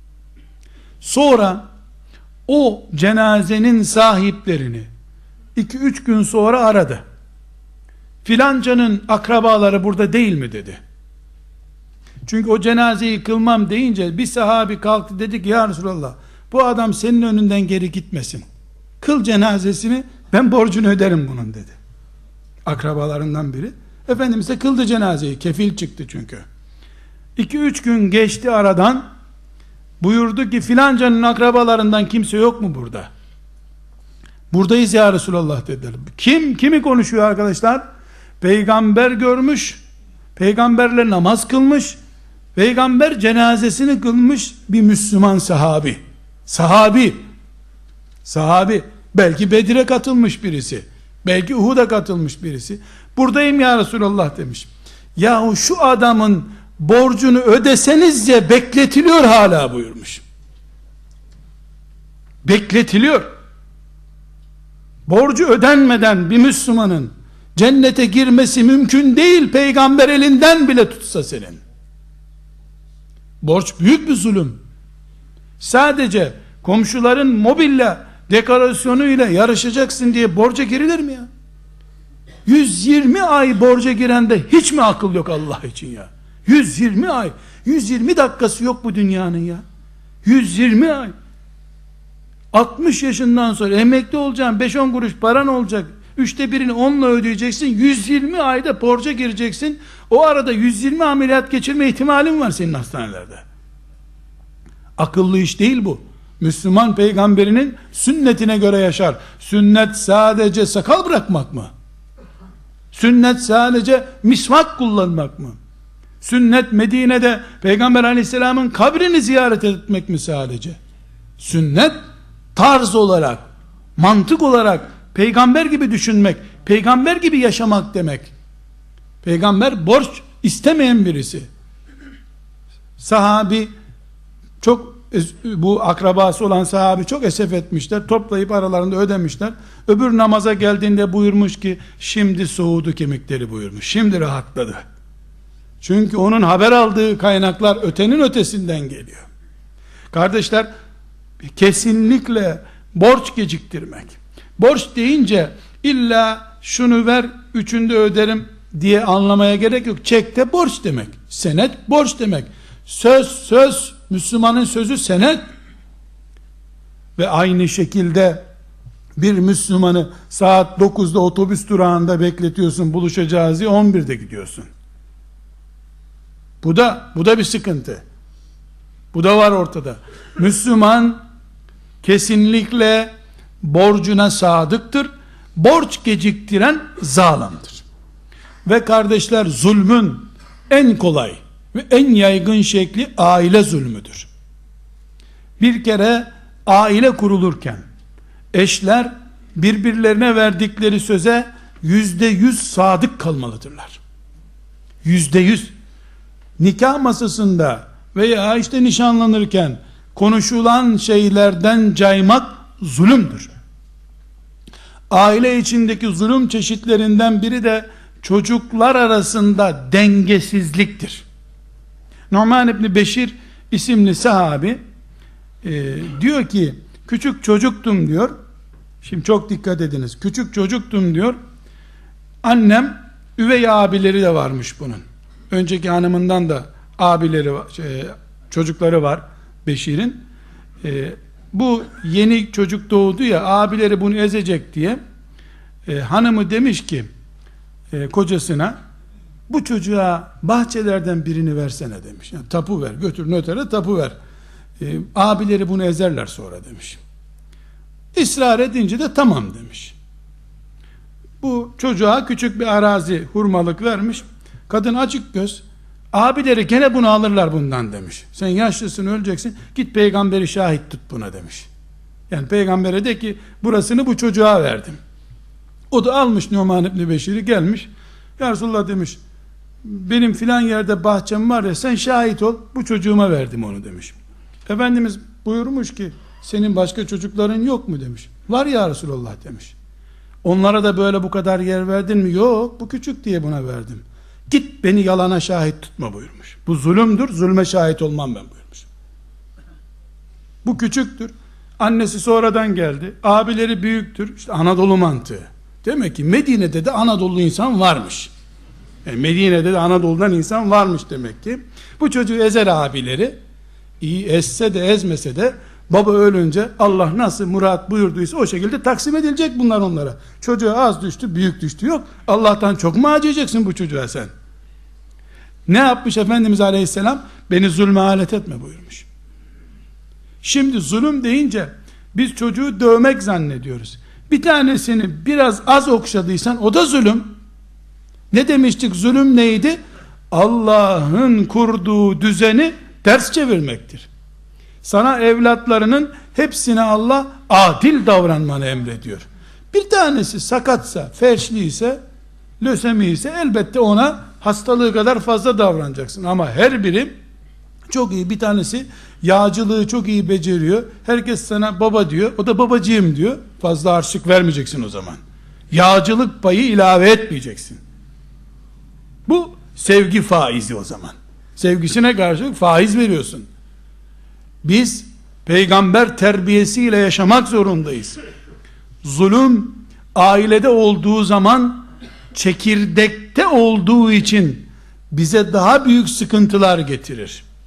Sonra o cenazenin sahiplerini iki üç gün sonra aradı. Filancanın akrabaları burada değil mi dedi. Çünkü o cenazeyi kılmam deyince bir sahabi kalktı, dedi ki ya Resulallah, bu adam senin önünden geri gitmesin. Kıl cenazesini, ben borcunu öderim bunun dedi. Akrabalarından biri. Efendimiz de kıldı cenazeyi, kefil çıktı çünkü. iki üç gün geçti aradan, buyurdu ki filancanın akrabalarından kimse yok mu burada? Buradayız ya Resulallah dediler. Kim? Kimi konuşuyor arkadaşlar? Peygamber görmüş, peygamberle namaz kılmış, peygamber cenazesini kılmış bir Müslüman sahabi. Sahabi. Sahabi. Belki Bedir'e katılmış birisi. Belki Uhud'a katılmış birisi. Buradayım ya Resulallah demiş. Yahu şu adamın borcunu ödeseniz ya, bekletiliyor hala buyurmuş. Bekletiliyor. Borcu ödenmeden bir Müslümanın cennete girmesi mümkün değil, peygamber elinden bile tutsa senin. Borç büyük bir zulüm. Sadece komşuların mobilya dekorasyonuyla yarışacaksın diye borca girilir mi ya? yüz yirmi ay borca girende hiç mi akıl yok Allah için ya? yüz yirmi ay. yüz yirmi dakikası yok bu dünyanın ya. yüz yirmi ay. altmış yaşından sonra emekli olacaksın, beş on kuruş paran olacak. Üçte birini onunla ödeyeceksin. yüz yirmi ayda borca gireceksin. O arada yüz yirmi ameliyat geçirme ihtimalin var senin hastanelerde. Akıllı iş değil bu. Müslüman peygamberinin sünnetine göre yaşar. Sünnet sadece sakal bırakmak mı? Sünnet sadece misvak kullanmak mı? Sünnet Medine'de Peygamber aleyhisselamın kabrini ziyaret etmek mi sadece? Sünnet tarz olarak, mantık olarak peygamber gibi düşünmek, peygamber gibi yaşamak demek. Peygamber borç istemeyen birisi. Sahabi çok, bu akrabası olan sahabi çok esef etmişler. Toplayıp aralarında ödemişler. Öbür namaza geldiğinde buyurmuş ki şimdi soğudu kemikleri buyurmuş. Şimdi rahatladı. Çünkü onun haber aldığı kaynaklar ötenin ötesinden geliyor. Kardeşler, kesinlikle borç geciktirmek. Borç deyince illa şunu ver üçünde öderim diye anlamaya gerek yok. Çekte borç demek. Senet borç demek. Söz söz, Müslümanın sözü senet. Ve aynı şekilde bir Müslümanı saat dokuzda otobüs durağında bekletiyorsun, buluşacağız diye on birde gidiyorsun. Bu da bu da bir sıkıntı. Bu da var ortada. Müslüman kesinlikle borcuna sadıktır. Borç geciktiren zalimdir. Ve kardeşler, zulmün en kolay ve en yaygın şekli aile zulmüdür. Bir kere aile kurulurken eşler birbirlerine verdikleri söze yüzde yüz sadık kalmalıdırlar. Yüzde yüz. Nikah masasında veya işte nişanlanırken konuşulan şeylerden caymak zulümdür. Aile içindeki zulüm çeşitlerinden biri de çocuklar arasında dengesizliktir. Numan İbni Beşir isimli sahabi e, diyor ki, küçük çocuktum diyor. Şimdi çok dikkat ediniz. Küçük çocuktum diyor. Annem, üvey abileri de varmış bunun. Önceki hanımından da abileri var, şey, çocukları var Beşir'in. E, bu yeni çocuk doğdu ya, abileri bunu ezecek diye e, hanımı demiş ki e, kocasına, bu çocuğa bahçelerden birini versene demiş. Yani tapu ver, götür notere tapu ver. E, abileri bunu ezerler sonra demiş. İsrar edince de tamam demiş. Bu çocuğa küçük bir arazi, hurmalık vermiş. Kadın açık göz, abileri gene bunu alırlar bundan demiş. Sen yaşlısın, öleceksin, git peygamberi şahit tut buna demiş. Yani peygambere de ki burasını bu çocuğa verdim. O da almış Numan İbni Beşir'i, gelmiş. Ya Resulullah demiş, benim filan yerde bahçem var ya, sen şahit ol, bu çocuğuma verdim onu demiş. Efendimiz buyurmuş ki, senin başka çocukların yok mu demiş. Var ya Resulullah demiş. Onlara da böyle bu kadar yer verdin mi? Yok, bu küçük diye buna verdim. Git beni yalana şahit tutma buyurmuş. Bu zulümdür, zulme şahit olmam ben buyurmuş. Bu küçüktür. Annesi sonradan geldi. Abileri büyüktür. İşte Anadolu mantığı. Demek ki Medine'de de Anadolu insan varmış. Yani Medine'de de Anadolu'dan insan varmış demek ki. Bu çocuğu ezer abileri. İyi ezse de ezmese de baba ölünce Allah nasıl murat buyurduysa o şekilde taksim edilecek bunlar onlara. Çocuğa az düştü, büyük düştü yok. Allah'tan çok mu acıyacaksın bu çocuğa sen? Ne yapmış Efendimiz Aleyhisselam? Beni zulme alet etme buyurmuş. Şimdi zulüm deyince biz çocuğu dövmek zannediyoruz. Bir tanesini biraz az okşadıysan o da zulüm. Ne demiştik? Zulüm neydi? Allah'ın kurduğu düzeni ters çevirmektir. Sana evlatlarının hepsine Allah adil davranmanı emrediyor. Bir tanesi sakatsa, felçliyse, lösemi ise elbette ona hastalığı kadar fazla davranacaksın. Ama her biri çok iyi. Bir tanesi yağcılığı çok iyi beceriyor. Herkes sana baba diyor. O da babacığım diyor. Fazla harçlık vermeyeceksin o zaman. Yağcılık payı ilave etmeyeceksin. Bu sevgi faizi o zaman. Sevgisine karşılık faiz veriyorsun. Biz peygamber terbiyesiyle yaşamak zorundayız. Zulüm ailede olduğu zaman çekirdekte olduğu için bize daha büyük sıkıntılar getirir.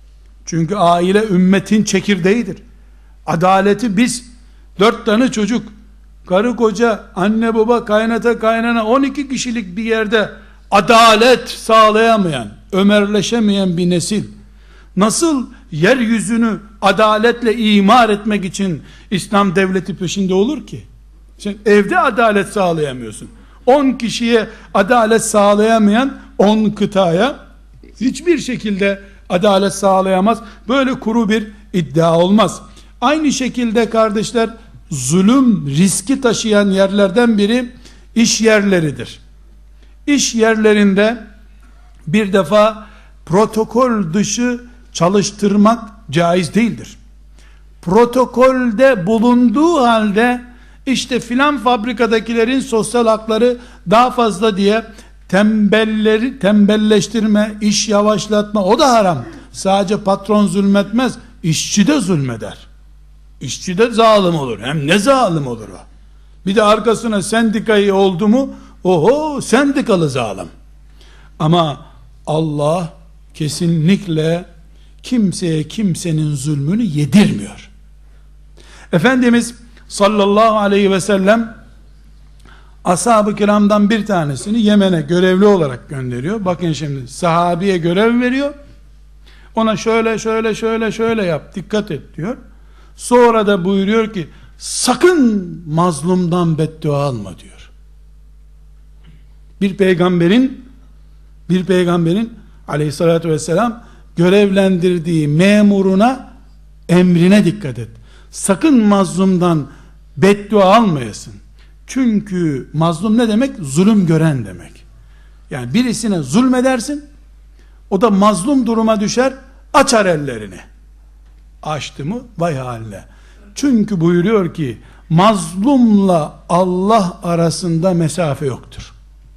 Çünkü aile ümmetin çekirdeğidir. Adaleti biz dört tane çocuk, karı koca, anne baba, kaynata kaynana on iki kişilik bir yerde adalet sağlayamayan, ömerleşemeyen bir nesil nasıl yeryüzünü adaletle imar etmek için İslam devleti peşinde olur ki? Sen evde adalet sağlayamıyorsun. on kişiye adalet sağlayamayan on kıtaya hiçbir şekilde adalet sağlayamaz. Böyle kuru bir iddia olmaz. Aynı şekilde kardeşler, zulüm riski taşıyan yerlerden biri iş yerleridir. İş yerlerinde bir defa protokol dışı çalıştırmak caiz değildir. Protokolde bulunduğu halde işte filan fabrikadakilerin sosyal hakları daha fazla diye tembelleri tembelleştirme, iş yavaşlatma, o da haram. Sadece patron zulmetmez, işçi de zulmeder. İşçi de zalim olur. Hem ne zalim olur o. Bir de arkasına sendikayı oldu mu, oho, sendikalı zalim. Ama Allah kesinlikle kimseye kimsenin zulmünü yedirmiyor. Efendimiz sallallahu aleyhi ve sellem ashab-ı kiramdan bir tanesini Yemen'e görevli olarak gönderiyor. Bakın şimdi, sahabiye görev veriyor. Ona şöyle şöyle şöyle şöyle yap, dikkat et diyor. Sonra da buyuruyor ki sakın mazlumdan beddua alma diyor. Bir peygamberin bir peygamberin aleyhissalatü vesselam görevlendirdiği memuruna, emrine dikkat et. Sakın mazlumdan beddua almayasın. Çünkü mazlum ne demek? Zulüm gören demek. Yani birisine zulmedersin, o da mazlum duruma düşer, açar ellerini. Açtı mı vay haline. Çünkü buyuruyor ki mazlumla Allah arasında mesafe yoktur.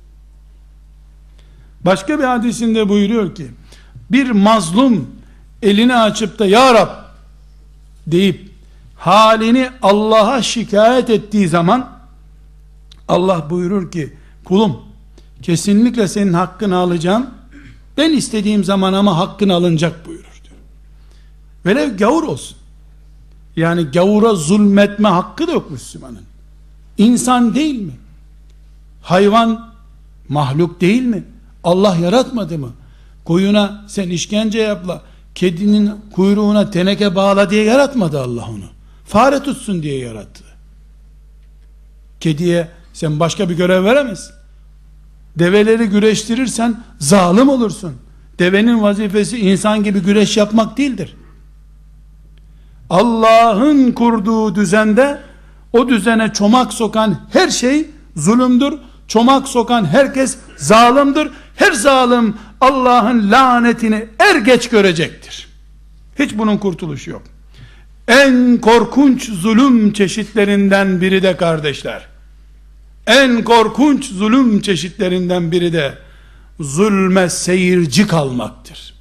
Başka bir hadisinde buyuruyor ki bir mazlum elini açıp da ya Rab deyip halini Allah'a şikayet ettiği zaman Allah buyurur ki kulum kesinlikle senin hakkını alacağım, ben istediğim zaman ama hakkın alınacak buyurur diyor. Velev gavur olsun. Yani gavura zulmetme hakkı da yok Müslümanın. İnsan değil mi? Hayvan mahluk değil mi? Allah yaratmadı mı? Koyuna sen işkence yapla, kedinin kuyruğuna teneke bağla diye yaratmadı Allah onu. Fare tutsun diye yarattı. Kediye sen başka bir görev veremezsin. Develeri güreştirirsen zalim olursun. Devenin vazifesi insan gibi güreş yapmak değildir. Allah'ın kurduğu düzende o düzene çomak sokan her şey zulümdür. Çomak sokan herkes zalimdir. Her zalim Allah'ın lanetini er geç görecektir. Hiç bunun kurtuluşu yok. En korkunç zulüm çeşitlerinden biri de kardeşler, en korkunç zulüm çeşitlerinden biri de zulme seyirci kalmaktır.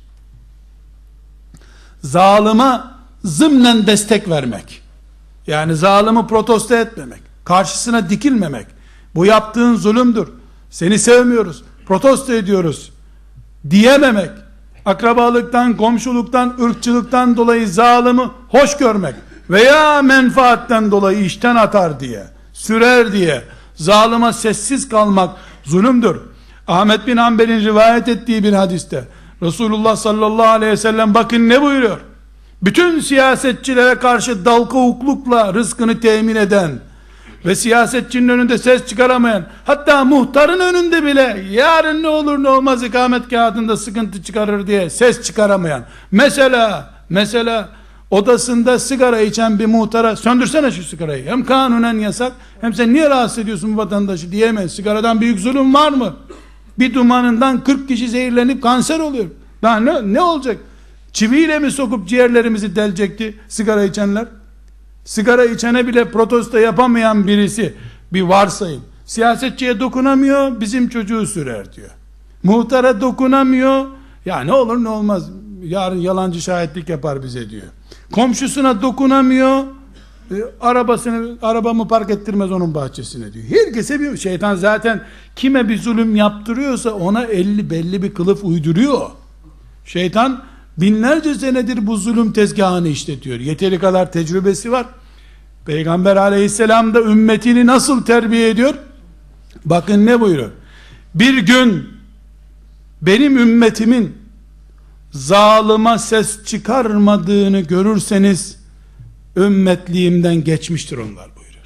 Zalıma zımnen destek vermek, yani zalimi protesto etmemek, karşısına dikilmemek, bu yaptığın zulümdür, seni sevmiyoruz, protesto ediyoruz diyememek, akrabalıktan, komşuluktan, ırkçılıktan dolayı zalimi hoş görmek veya menfaatten dolayı işten atar diye, sürer diye zalime sessiz kalmak zulümdür. Ahmet bin Hanbel'in rivayet ettiği bir hadiste Resulullah sallallahu aleyhi ve sellem bakın ne buyuruyor? Bütün siyasetçilere karşı dal kavuklukla rızkını temin eden ve siyasetçinin önünde ses çıkaramayan, hatta muhtarın önünde bile yarın ne olur ne olmaz ikamet kağıdında sıkıntı çıkarır diye ses çıkaramayan, mesela mesela odasında sigara içen bir muhtara söndürsene şu sigarayı, hem kanunen yasak hem sen niye rahatsız ediyorsun bu vatandaşı diyemez. Sigaradan büyük zulüm var mı? Bir dumanından kırk kişi zehirlenip kanser oluyor. Daha ne, ne olacak? Çiviyle mi sokup ciğerlerimizi delecekti sigara içenler? Sigara içene bile protesto yapamayan birisi, bir varsayım, siyasetçiye dokunamıyor, bizim çocuğu sürer diyor. Muhtara dokunamıyor, ya ne olur ne olmaz, yarın yalancı şahitlik yapar bize diyor. Komşusuna dokunamıyor, e, arabasını arabamı park ettirmez onun bahçesine diyor. Herkese bir şeytan zaten kime bir zulüm yaptırıyorsa ona elli belli bir kılıf uyduruyor. Şeytan Binlerce senedir bu zulüm tezgahını işletiyor. Yeteri kadar tecrübesi var. Peygamber aleyhisselam da ümmetini nasıl terbiye ediyor? Bakın ne buyuruyor? Bir gün benim ümmetimin zalıma ses çıkarmadığını görürseniz ümmetliğimden geçmiştir onlar buyuruyor.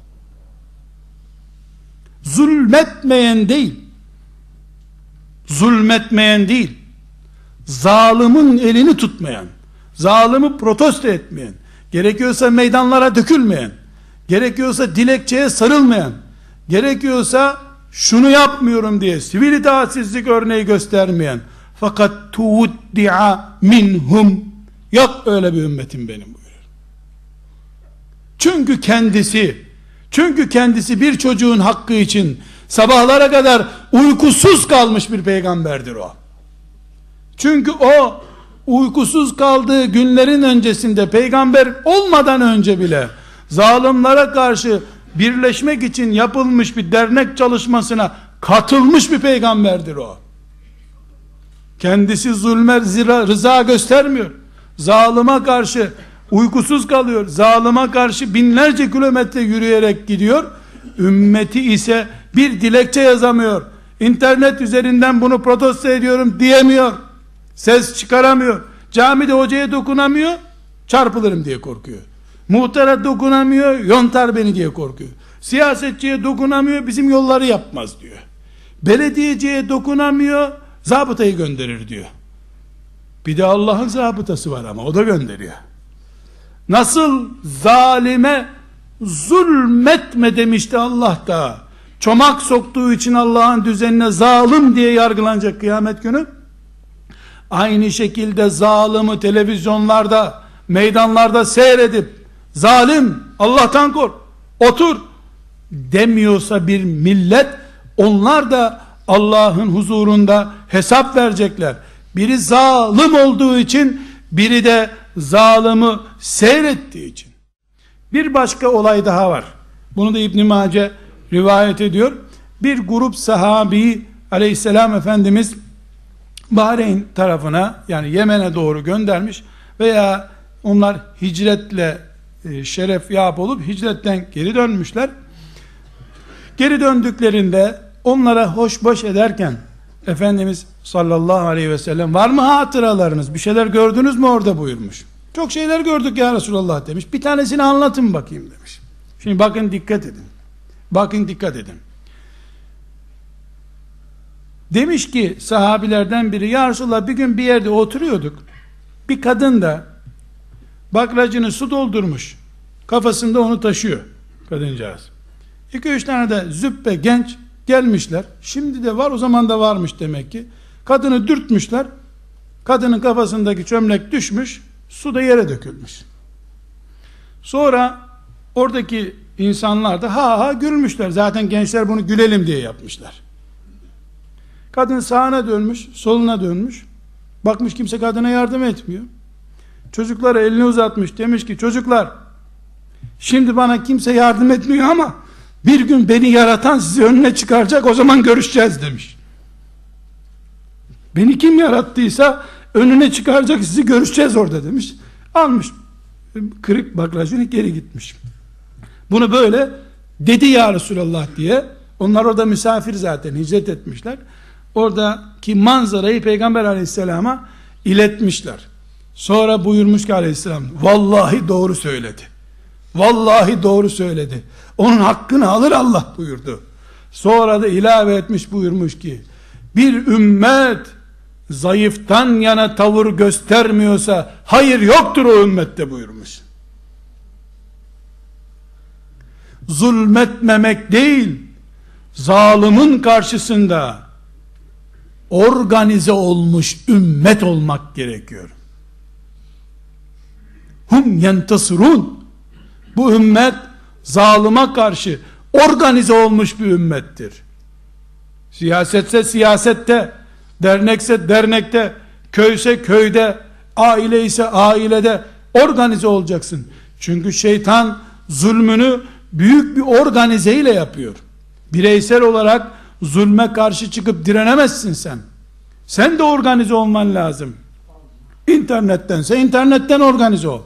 Zulmetmeyen değil, zulmetmeyen değil, zalimin elini tutmayan, zalimi protesto etmeyen, gerekiyorsa meydanlara dökülmeyen, gerekiyorsa dilekçeye sarılmayan, gerekiyorsa şunu yapmıyorum diye sivil itaatsizlik örneği göstermeyen, fakat tuuddi'a minhum, yok öyle bir ümmetim benim buyuruyor. Çünkü kendisi çünkü kendisi bir çocuğun hakkı için sabahlara kadar uykusuz kalmış bir peygamberdir o. Çünkü o uykusuz kaldığı günlerin öncesinde, peygamber olmadan önce bile zalimlere karşı birleşmek için yapılmış bir dernek çalışmasına katılmış bir peygamberdir o. Kendisi zulme rıza göstermiyor. Zalıma karşı uykusuz kalıyor. Zalıma karşı binlerce kilometre yürüyerek gidiyor. Ümmeti ise bir dilekçe yazamıyor. İnternet üzerinden bunu protesto ediyorum diyemiyor. Ses çıkaramıyor. Camide hocaya dokunamıyor. Çarpılırım diye korkuyor. Muhtara dokunamıyor. Yontar beni diye korkuyor. Siyasetçiye dokunamıyor. Bizim yolları yapmaz diyor. Belediyeciye dokunamıyor. Zabıtayı gönderir diyor. Bir de Allah'ın zabıtası var ama o da gönderiyor. Nasıl zalime zulmetme demişti Allah da, çomak soktuğu için Allah'ın düzenine zalim diye yargılanacak kıyamet günü, aynı şekilde zalimi televizyonlarda, meydanlarda seyredip zalim, Allah'tan kork, otur demiyorsa bir millet, onlar da Allah'ın huzurunda hesap verecekler. Biri zalim olduğu için, biri de zalimi seyrettiği için. Bir başka olay daha var. Bunu da İbn Mace rivayet ediyor. Bir grup sahabeyi aleyhisselam Efendimiz Bahreyn tarafına, yani Yemen'e doğru göndermiş veya onlar hicretle e, şeref yap olup hicretten geri dönmüşler. Geri döndüklerinde onlara hoşboş ederken Efendimiz sallallahu aleyhi ve sellem, var mı hatıralarınız, bir şeyler gördünüz mü orada buyurmuş. Çok şeyler gördük ya Resulallah demiş. Bir tanesini anlatın bakayım demiş. Şimdi bakın dikkat edin. Bakın dikkat edin. Demiş ki sahabilerden biri, ya Resulallah bir gün bir yerde oturuyorduk. Bir kadın da bakracını su doldurmuş. Kafasında onu taşıyor kadıncağız. İki üç tane de züppe genç gelmişler. Şimdi de var, o zaman da varmış demek ki. Kadını dürtmüşler. Kadının kafasındaki çömlek düşmüş. Su da yere dökülmüş. Sonra oradaki insanlar da ha ha gülmüşler. Zaten gençler bunu gülelim diye yapmışlar. Kadın sağına dönmüş, soluna dönmüş. Bakmış kimse kadına yardım etmiyor. Çocuklara elini uzatmış. Demiş ki çocuklar, şimdi bana kimse yardım etmiyor ama bir gün beni yaratan sizi önüne çıkaracak, o zaman görüşeceğiz demiş. Beni kim yarattıysa önüne çıkaracak, sizi görüşeceğiz orada demiş. Almış kırık baklacını, geri gitmiş. Bunu böyle dedi ya Resulallah diye. Onlar orada misafir, zaten hicret etmişler. Oradaki manzarayı Peygamber aleyhisselama iletmişler. Sonra buyurmuş ki aleyhisselam, vallahi doğru söyledi. Vallahi doğru söyledi. Onun hakkını alır Allah buyurdu. Sonra da ilave etmiş, buyurmuş ki bir ümmet zayıftan yana tavır göstermiyorsa hayır yoktur o ümmette buyurmuş. Zulmetmemek değil, zalimin karşısında organize olmuş ümmet olmak gerekiyor. Hum yentasirun. Bu ümmet zalıma karşı organize olmuş bir ümmettir. Siyasetse siyasette, dernekse dernekte, köyse köyde, aile ise ailede organize olacaksın. Çünkü şeytan zulmünü büyük bir organize ile yapıyor. Bireysel olarak zulme karşı çıkıp direnemezsin sen. Sen de organize olman lazım. İnternettense internetten organize ol.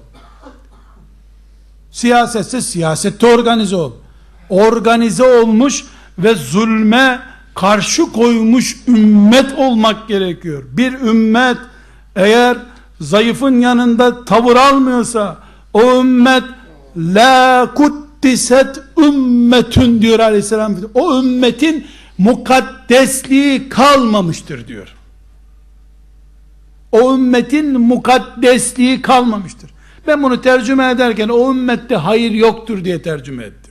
Siyasetse siyasette organize ol. Organize olmuş ve zulme karşı koymuş ümmet olmak gerekiyor. Bir ümmet eğer zayıfın yanında tavır almıyorsa, o ümmet la kuddiset ümmetün diyor aleyhisselam. O ümmetin mukaddesliği kalmamıştır diyor. O ümmetin mukaddesliği kalmamıştır. Ben bunu tercüme ederken o ümmette hayır yoktur diye tercüme ettim.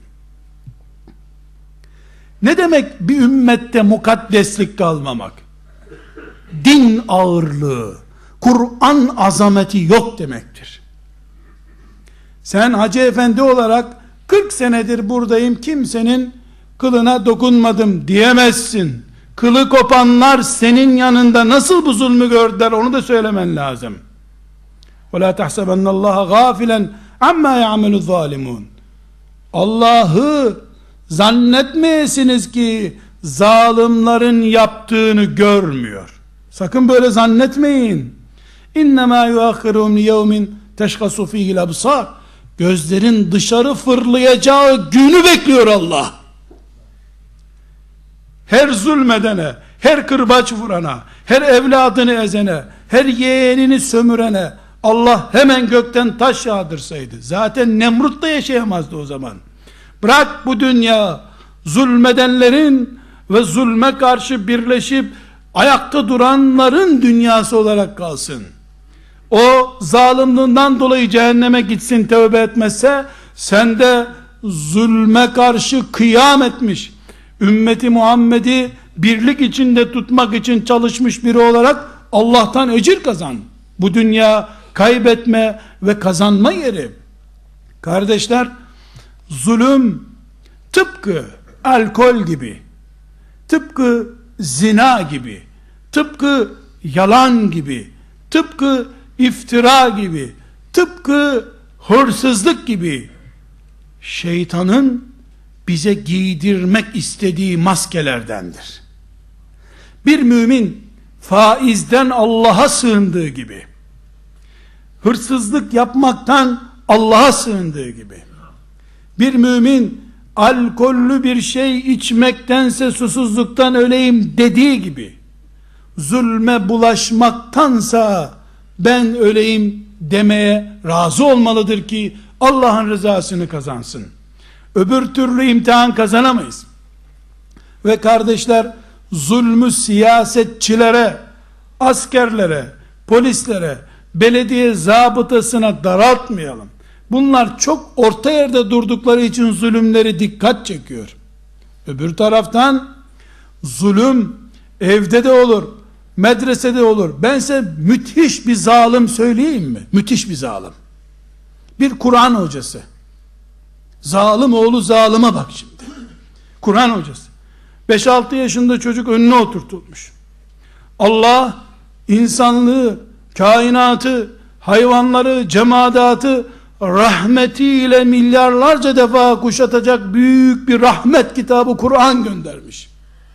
Ne demek bir ümmette mukaddeslik kalmamak? Din ağırlığı, Kur'an azameti yok demektir. Sen Hacı Efendi olarak kırk senedir buradayım, kimsenin kılına dokunmadım diyemezsin. Kılı kopanlar senin yanında nasıl bu zulmü gördüler, onu da söylemen lazım. وَلَا تَحْسَبَنَّ اللّٰهَ غَافِلًا عَمَّا يَعْمَلُ الظَّالِمُونَ. Allah'ı zannetmeyesiniz ki zalimlerin yaptığını görmüyor. Sakın böyle zannetmeyin. اِنَّمَا يُؤَخِّرُهُمْ لِيَوْمٍ تَشْخَصُ ف۪يهِ الْأَبْصَارِ. Gözlerin dışarı fırlayacağı günü bekliyor Allah. Her zulmedene, her kırbaç vurana, her evladını ezene, her yeğenini sömürene Allah hemen gökten taş yağdırsaydı, zaten Nemrut da yaşayamazdı o zaman. Bırak bu dünya zulmedenlerin ve zulme karşı birleşip ayakta duranların dünyası olarak kalsın. O zalimliğinden dolayı cehenneme gitsin tövbe etmezse, sen de zulme karşı kıyam etmiş, ümmeti Muhammed'i birlik içinde tutmak için çalışmış biri olarak Allah'tan ecir kazan. Bu dünya kaybetme ve kazanma yeri. Kardeşler, zulüm tıpkı alkol gibi, tıpkı zina gibi, tıpkı yalan gibi, tıpkı iftira gibi, tıpkı hırsızlık gibi şeytanın bize giydirmek istediği maskelerdendir. Bir mümin faizden Allah'a sığındığı gibi, hırsızlık yapmaktan Allah'a sığındığı gibi, bir mümin alkollü bir şey içmektense susuzluktan öleyim dediği gibi, zulme bulaşmaktansa ben öleyim demeye razı olmalıdır ki Allah'ın rızasını kazansın. Öbür türlü imtihan kazanamayız. Ve kardeşler, zulmü siyasetçilere, askerlere, polislere, belediye zabıtasına daraltmayalım. Bunlar çok orta yerde durdukları için zulümleri dikkat çekiyor. Öbür taraftan zulüm evde de olur, medresede olur. Ben size müthiş bir zalim söyleyeyim mi? Müthiş bir zalim. Bir Kur'an hocası. Zalim oğlu zalime bak şimdi. Kur'an hocası. beş altı yaşında çocuk önüne oturtulmuş. Allah insanlığı, kainatı, hayvanları, cemaatı rahmetiyle milyarlarca defa kuşatacak büyük bir rahmet kitabı Kur'an göndermiş.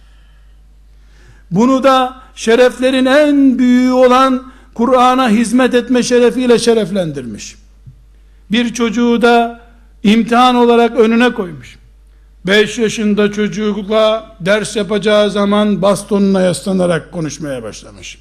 Bunu da şereflerin en büyüğü olan Kur'an'a hizmet etme şerefiyle şereflendirmiş. Bir çocuğu da imtihan olarak önüne koymuş. beş yaşında çocukla ders yapacağı zaman bastonuna yaslanarak konuşmaya başlamış.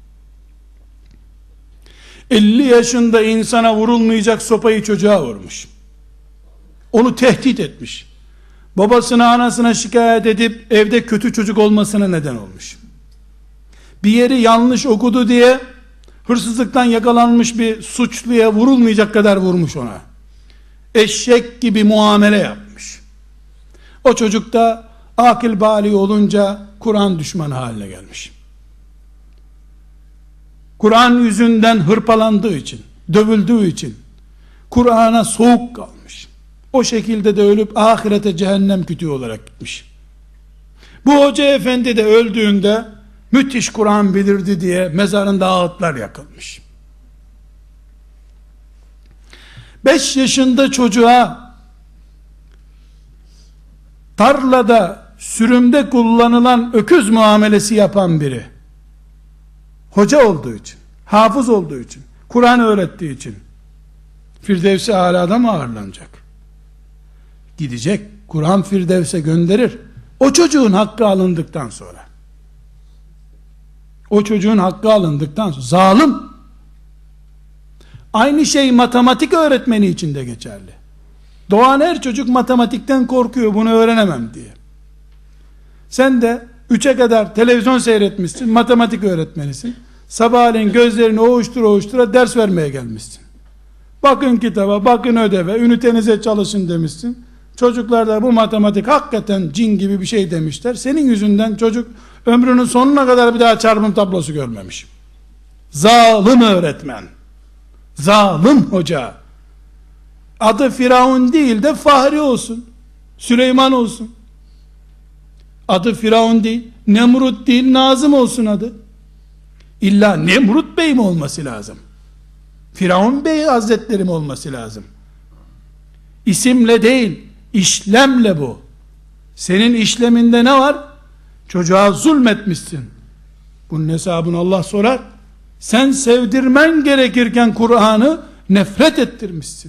elli yaşında insana vurulmayacak sopayı çocuğa vurmuş. Onu tehdit etmiş. Babasına anasına şikayet edip evde kötü çocuk olmasına neden olmuş. Bir yeri yanlış okudu diye hırsızlıktan yakalanmış bir suçluya vurulmayacak kadar vurmuş ona. Eşek gibi muamele yapmış. O çocuk da akıl bali olunca Kur'an düşmanı haline gelmiş. Kur'an yüzünden hırpalandığı için, dövüldüğü için Kur'an'a soğuk kalmış. O şekilde de ölüp ahirete cehennem kütüğü olarak gitmiş. Bu hoca efendi de öldüğünde müthiş Kur'an bilirdi diye mezarında ağıtlar yakılmış. beş yaşında çocuğa tarlada sürümde kullanılan öküz muamelesi yapan biri, hoca olduğu için, hafız olduğu için, Kur'an öğrettiği için Firdevs-i Alâ'da mı ağırlanacak? Gidecek, Kur'an Firdevs'e gönderir. O çocuğun hakkı alındıktan sonra. O çocuğun hakkı alındıktan sonra. Zalim. Aynı şey matematik öğretmeni için de geçerli. Doğan her çocuk matematikten korkuyor, bunu öğrenemem diye. Sen de üçe kadar televizyon seyretmişsin, matematik öğretmenisin. Sabahleyin gözlerini ovuştura ovuştura ders vermeye gelmişsin. Bakın kitaba, bakın ödeve, ünitenize çalışın demişsin. Çocuklar da bu matematik hakikaten cin gibi bir şey demişler. Senin yüzünden çocuk ömrünün sonuna kadar bir daha çarpım tablosu görmemiş. Zalim öğretmen. Zalim hoca. Adı Firavun değil de Fahri olsun. Süleyman olsun. Adı Firavun değil, Nemrut değil, Nazım olsun adı. İlla Nemrut Bey mi olması lazım? Firavun Bey Hazretleri mi olması lazım? İsimle değil, işlemle bu. Senin işleminde ne var? Çocuğa zulmetmişsin. Bunun hesabını Allah sorar. Sen sevdirmen gerekirken Kur'an'ı nefret ettirmişsin.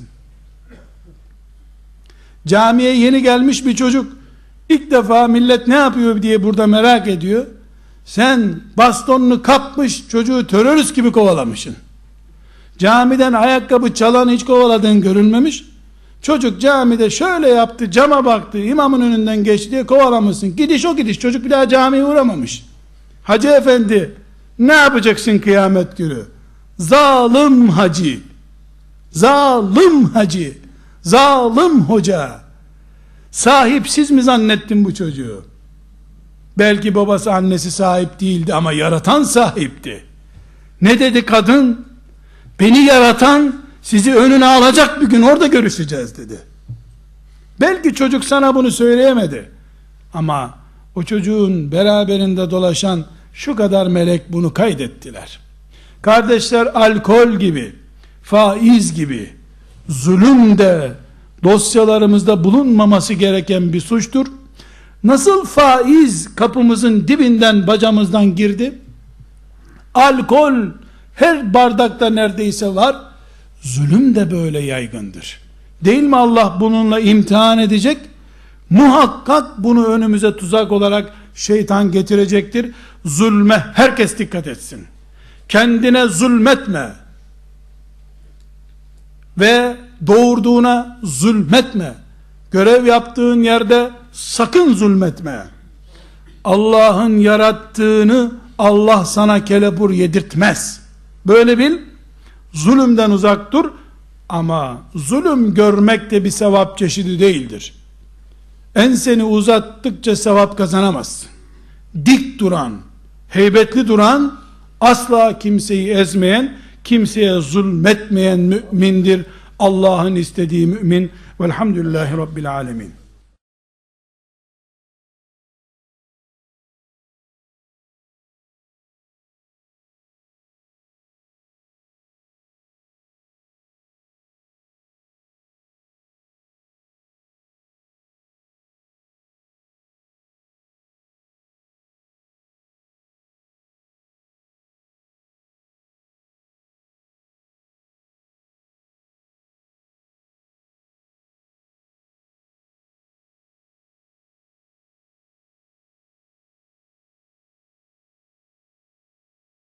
Camiye yeni gelmiş bir çocuk İlk defa millet ne yapıyor diye burada merak ediyor. Sen bastonunu kapmış çocuğu terörist gibi kovalamışsın. Camiden ayakkabı çalan hiç kovaladığın görülmemiş. Çocuk camide şöyle yaptı, cama baktı, imamın önünden geçti diye kovalamışsın. Gidiş o gidiş, çocuk bir daha camiye uğramamış. Hacı efendi ne yapacaksın kıyamet günü? Zalim hacı, zalim hacı, zalim hoca. Sahipsiz mi zannettin bu çocuğu? Belki babası annesi sahip değildi ama yaratan sahipti. Ne dedi kadın? Beni yaratan sizi önüne alacak bir gün, orada görüşeceğiz dedi. Belki çocuk sana bunu söyleyemedi. Ama o çocuğun beraberinde dolaşan şu kadar melek bunu kaydettiler. Kardeşler, alkol gibi, faiz gibi, zulüm de dosyalarımızda bulunmaması gereken bir suçtur. Nasıl faiz kapımızın dibinden, bacamızdan girdi? Alkol her bardakta neredeyse var. Zulüm de böyle yaygındır. Değil mi Allah bununla imtihan edecek? Muhakkak bunu önümüze tuzak olarak şeytan getirecektir. Zulme herkes dikkat etsin. Kendine zulmetme. Ve doğurduğuna zulmetme. Görev yaptığın yerde sakın zulmetme. Allah'ın yarattığını Allah sana kelepur yedirtmez. Böyle bil. Zulümden uzak dur. Ama zulüm görmek de bir sevap çeşidi değildir. Enseni uzattıkça sevap kazanamazsın. Dik duran, heybetli duran, asla kimseyi ezmeyen, kimseye zulmetmeyen mümindir. Allah'ın istediği mümin. Velhamdülillahi Rabbil alemin.